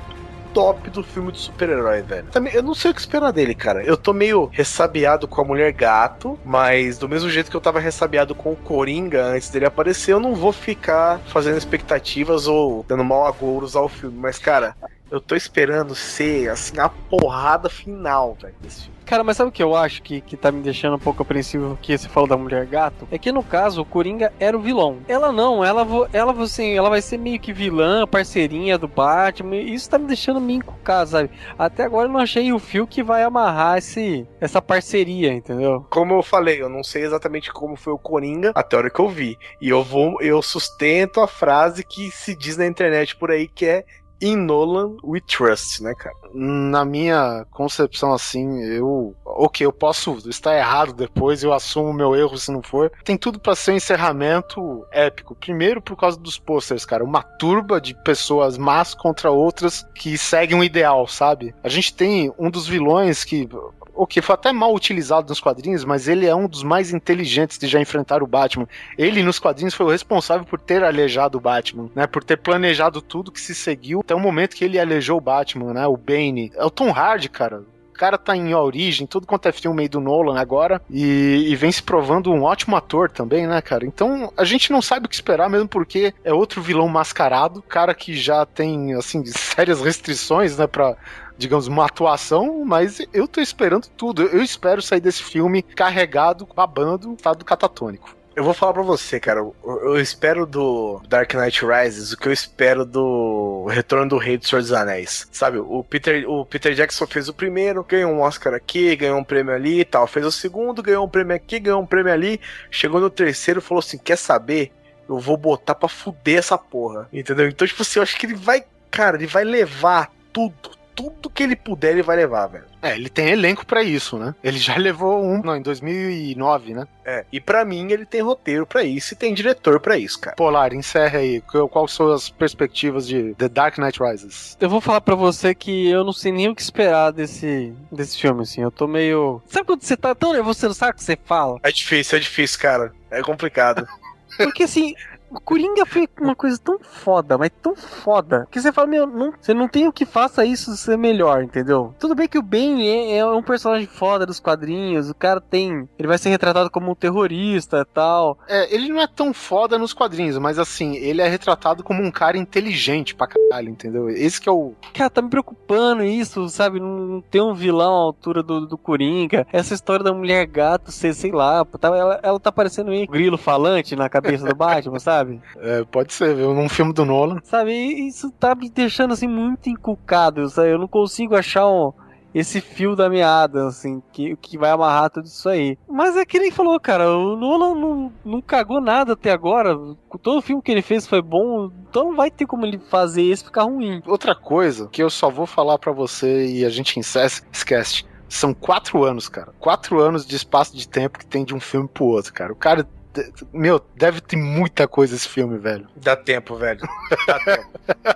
o top do filme de super-herói, velho. Também, eu não sei o que esperar dele, cara. Eu tô meio ressabiado com a Mulher Gato, mas do mesmo jeito que eu tava ressabiado com o Coringa antes dele aparecer, eu não vou ficar fazendo expectativas ou dando mal agouros ao filme. Mas, cara, eu tô esperando ser, assim, a porrada final, velho, desse filme. Cara, mas sabe o que eu acho que, que tá me deixando um pouco apreensivo que você falou da Mulher Gato? É que no caso, o Coringa era o vilão. Ela não, ela, ela, assim, ela vai ser meio que vilã, parceirinha do Batman. E isso tá me deixando meio encucado, sabe? Até agora eu não achei o fio que vai amarrar esse, essa parceria, entendeu? Como eu falei, eu não sei exatamente como foi o Coringa até a hora que eu vi. E eu vou, eu sustento a frase que se diz na internet por aí, que é In Nolan we trust, né, cara? Na minha concepção, assim, eu... Ok, eu posso estar errado depois, eu assumo o meu erro se não for. Tem tudo pra ser um encerramento épico. Primeiro por causa dos posters, cara. Uma turba de pessoas más contra outras que seguem um ideal, sabe? A gente tem um dos vilões que... Ok, foi até mal utilizado nos quadrinhos, mas ele é um dos mais inteligentes que já enfrentaram o Batman. Ele, nos quadrinhos, foi o responsável por ter aleijado o Batman, né? Por ter planejado tudo que se seguiu até o momento que ele aleijou o Batman, né? O Bane. É o Tom Hardy, cara. O cara tá em Origem, tudo quanto é filme aí do Nolan agora, e, e vem se provando um ótimo ator também, né, cara? Então, a gente não sabe o que esperar, mesmo porque é outro vilão mascarado, cara que já tem, assim, sérias restrições, né, pra... digamos, uma atuação, mas eu tô esperando tudo. Eu espero sair desse filme carregado, babando, estado catatônico. Eu vou falar pra você, cara, eu, eu espero do Dark Knight Rises o que eu espero do Retorno do Rei do Senhor dos Anéis. Sabe, o Peter, o Peter Jackson fez o primeiro, ganhou um Oscar aqui, ganhou um prêmio ali e tal. Fez o segundo, ganhou um prêmio aqui, ganhou um prêmio ali. Chegou no terceiro e falou assim, quer saber? Eu vou botar pra fuder essa porra. Entendeu? Então, tipo assim, eu acho que ele vai, cara, ele vai levar tudo. Tudo que ele puder, ele vai levar, velho. É, ele tem elenco pra isso, né? Ele já levou um, não, em dois mil e nove, né? É, e pra mim ele tem roteiro pra isso e tem diretor pra isso, cara. Polar, encerra aí. Quais são as perspectivas de The Dark Knight Rises? Eu vou falar pra você que eu não sei nem o que esperar desse, desse filme, assim. Eu tô meio... Sabe quando você tá tão nervoso, você não sabe o que você fala? É difícil, é difícil, cara. É complicado. Porque, assim... O Coringa foi uma coisa tão foda, mas tão foda, que você fala, meu, não, você não tem o que faça isso ser melhor, entendeu? Tudo bem que o Bane é, é um personagem foda dos quadrinhos, o cara tem... Ele vai ser retratado como um terrorista e tal. É, ele não é tão foda nos quadrinhos, mas assim, ele é retratado como um cara inteligente pra caralho, entendeu? Esse que é o... Cara, tá me preocupando isso, sabe? Não, não ter um vilão à altura do, do Coringa. Essa história da mulher gato, sei, sei lá, tá, ela, ela tá parecendo um grilo falante na cabeça do Batman, sabe? Sabe? É, pode ser, viu? Num filme do Nolan. Sabe, isso tá me deixando assim muito encucado, sabe? Eu não consigo achar um, esse fio da meada, assim, que, que vai amarrar tudo isso aí. Mas é que nem falou, cara, o Nolan não, não cagou nada até agora. Todo filme que ele fez foi bom, então não vai ter como ele fazer esse ficar ruim. Outra coisa que eu só vou falar pra você e a gente encerra, esquece. São quatro anos, cara. Quatro anos de espaço de tempo que tem de um filme pro outro, cara. O cara... Meu, deve ter muita coisa esse filme, velho. Dá tempo, velho. Dá tempo.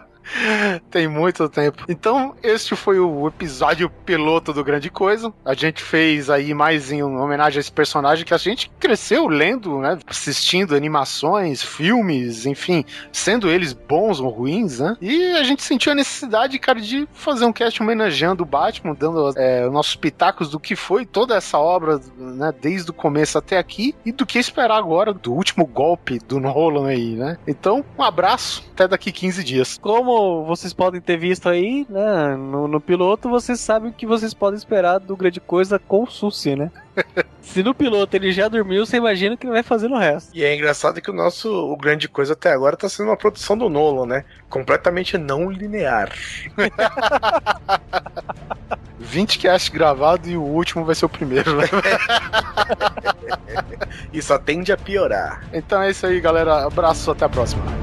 Tem muito tempo. Então, este foi o episódio piloto do Grande Coisa. A gente fez aí mais em homenagem a esse personagem que a gente cresceu lendo, né? Assistindo animações, filmes, enfim, sendo eles bons ou ruins, né? E a gente sentiu a necessidade, cara, de fazer um cast homenageando o Batman, dando é, nossos pitacos do que foi toda essa obra, né? Desde o começo até aqui e do que esperar agora do último golpe do Nolan aí, né? Então, um abraço, até daqui quinze dias. Como vocês podem ter visto aí, né, no, no piloto, vocês sabem o que vocês podem esperar do Grande Coisa com o Susi, né? Se no piloto ele já dormiu, você imagina o que ele vai fazer no resto. E é engraçado que o nosso o Grande Coisa até agora tá sendo uma produção do Nolan, né? Completamente não linear. vinte casts gravados e o último vai ser o primeiro, né? E só tende a piorar. Então é isso aí, galera. Abraço, até a próxima.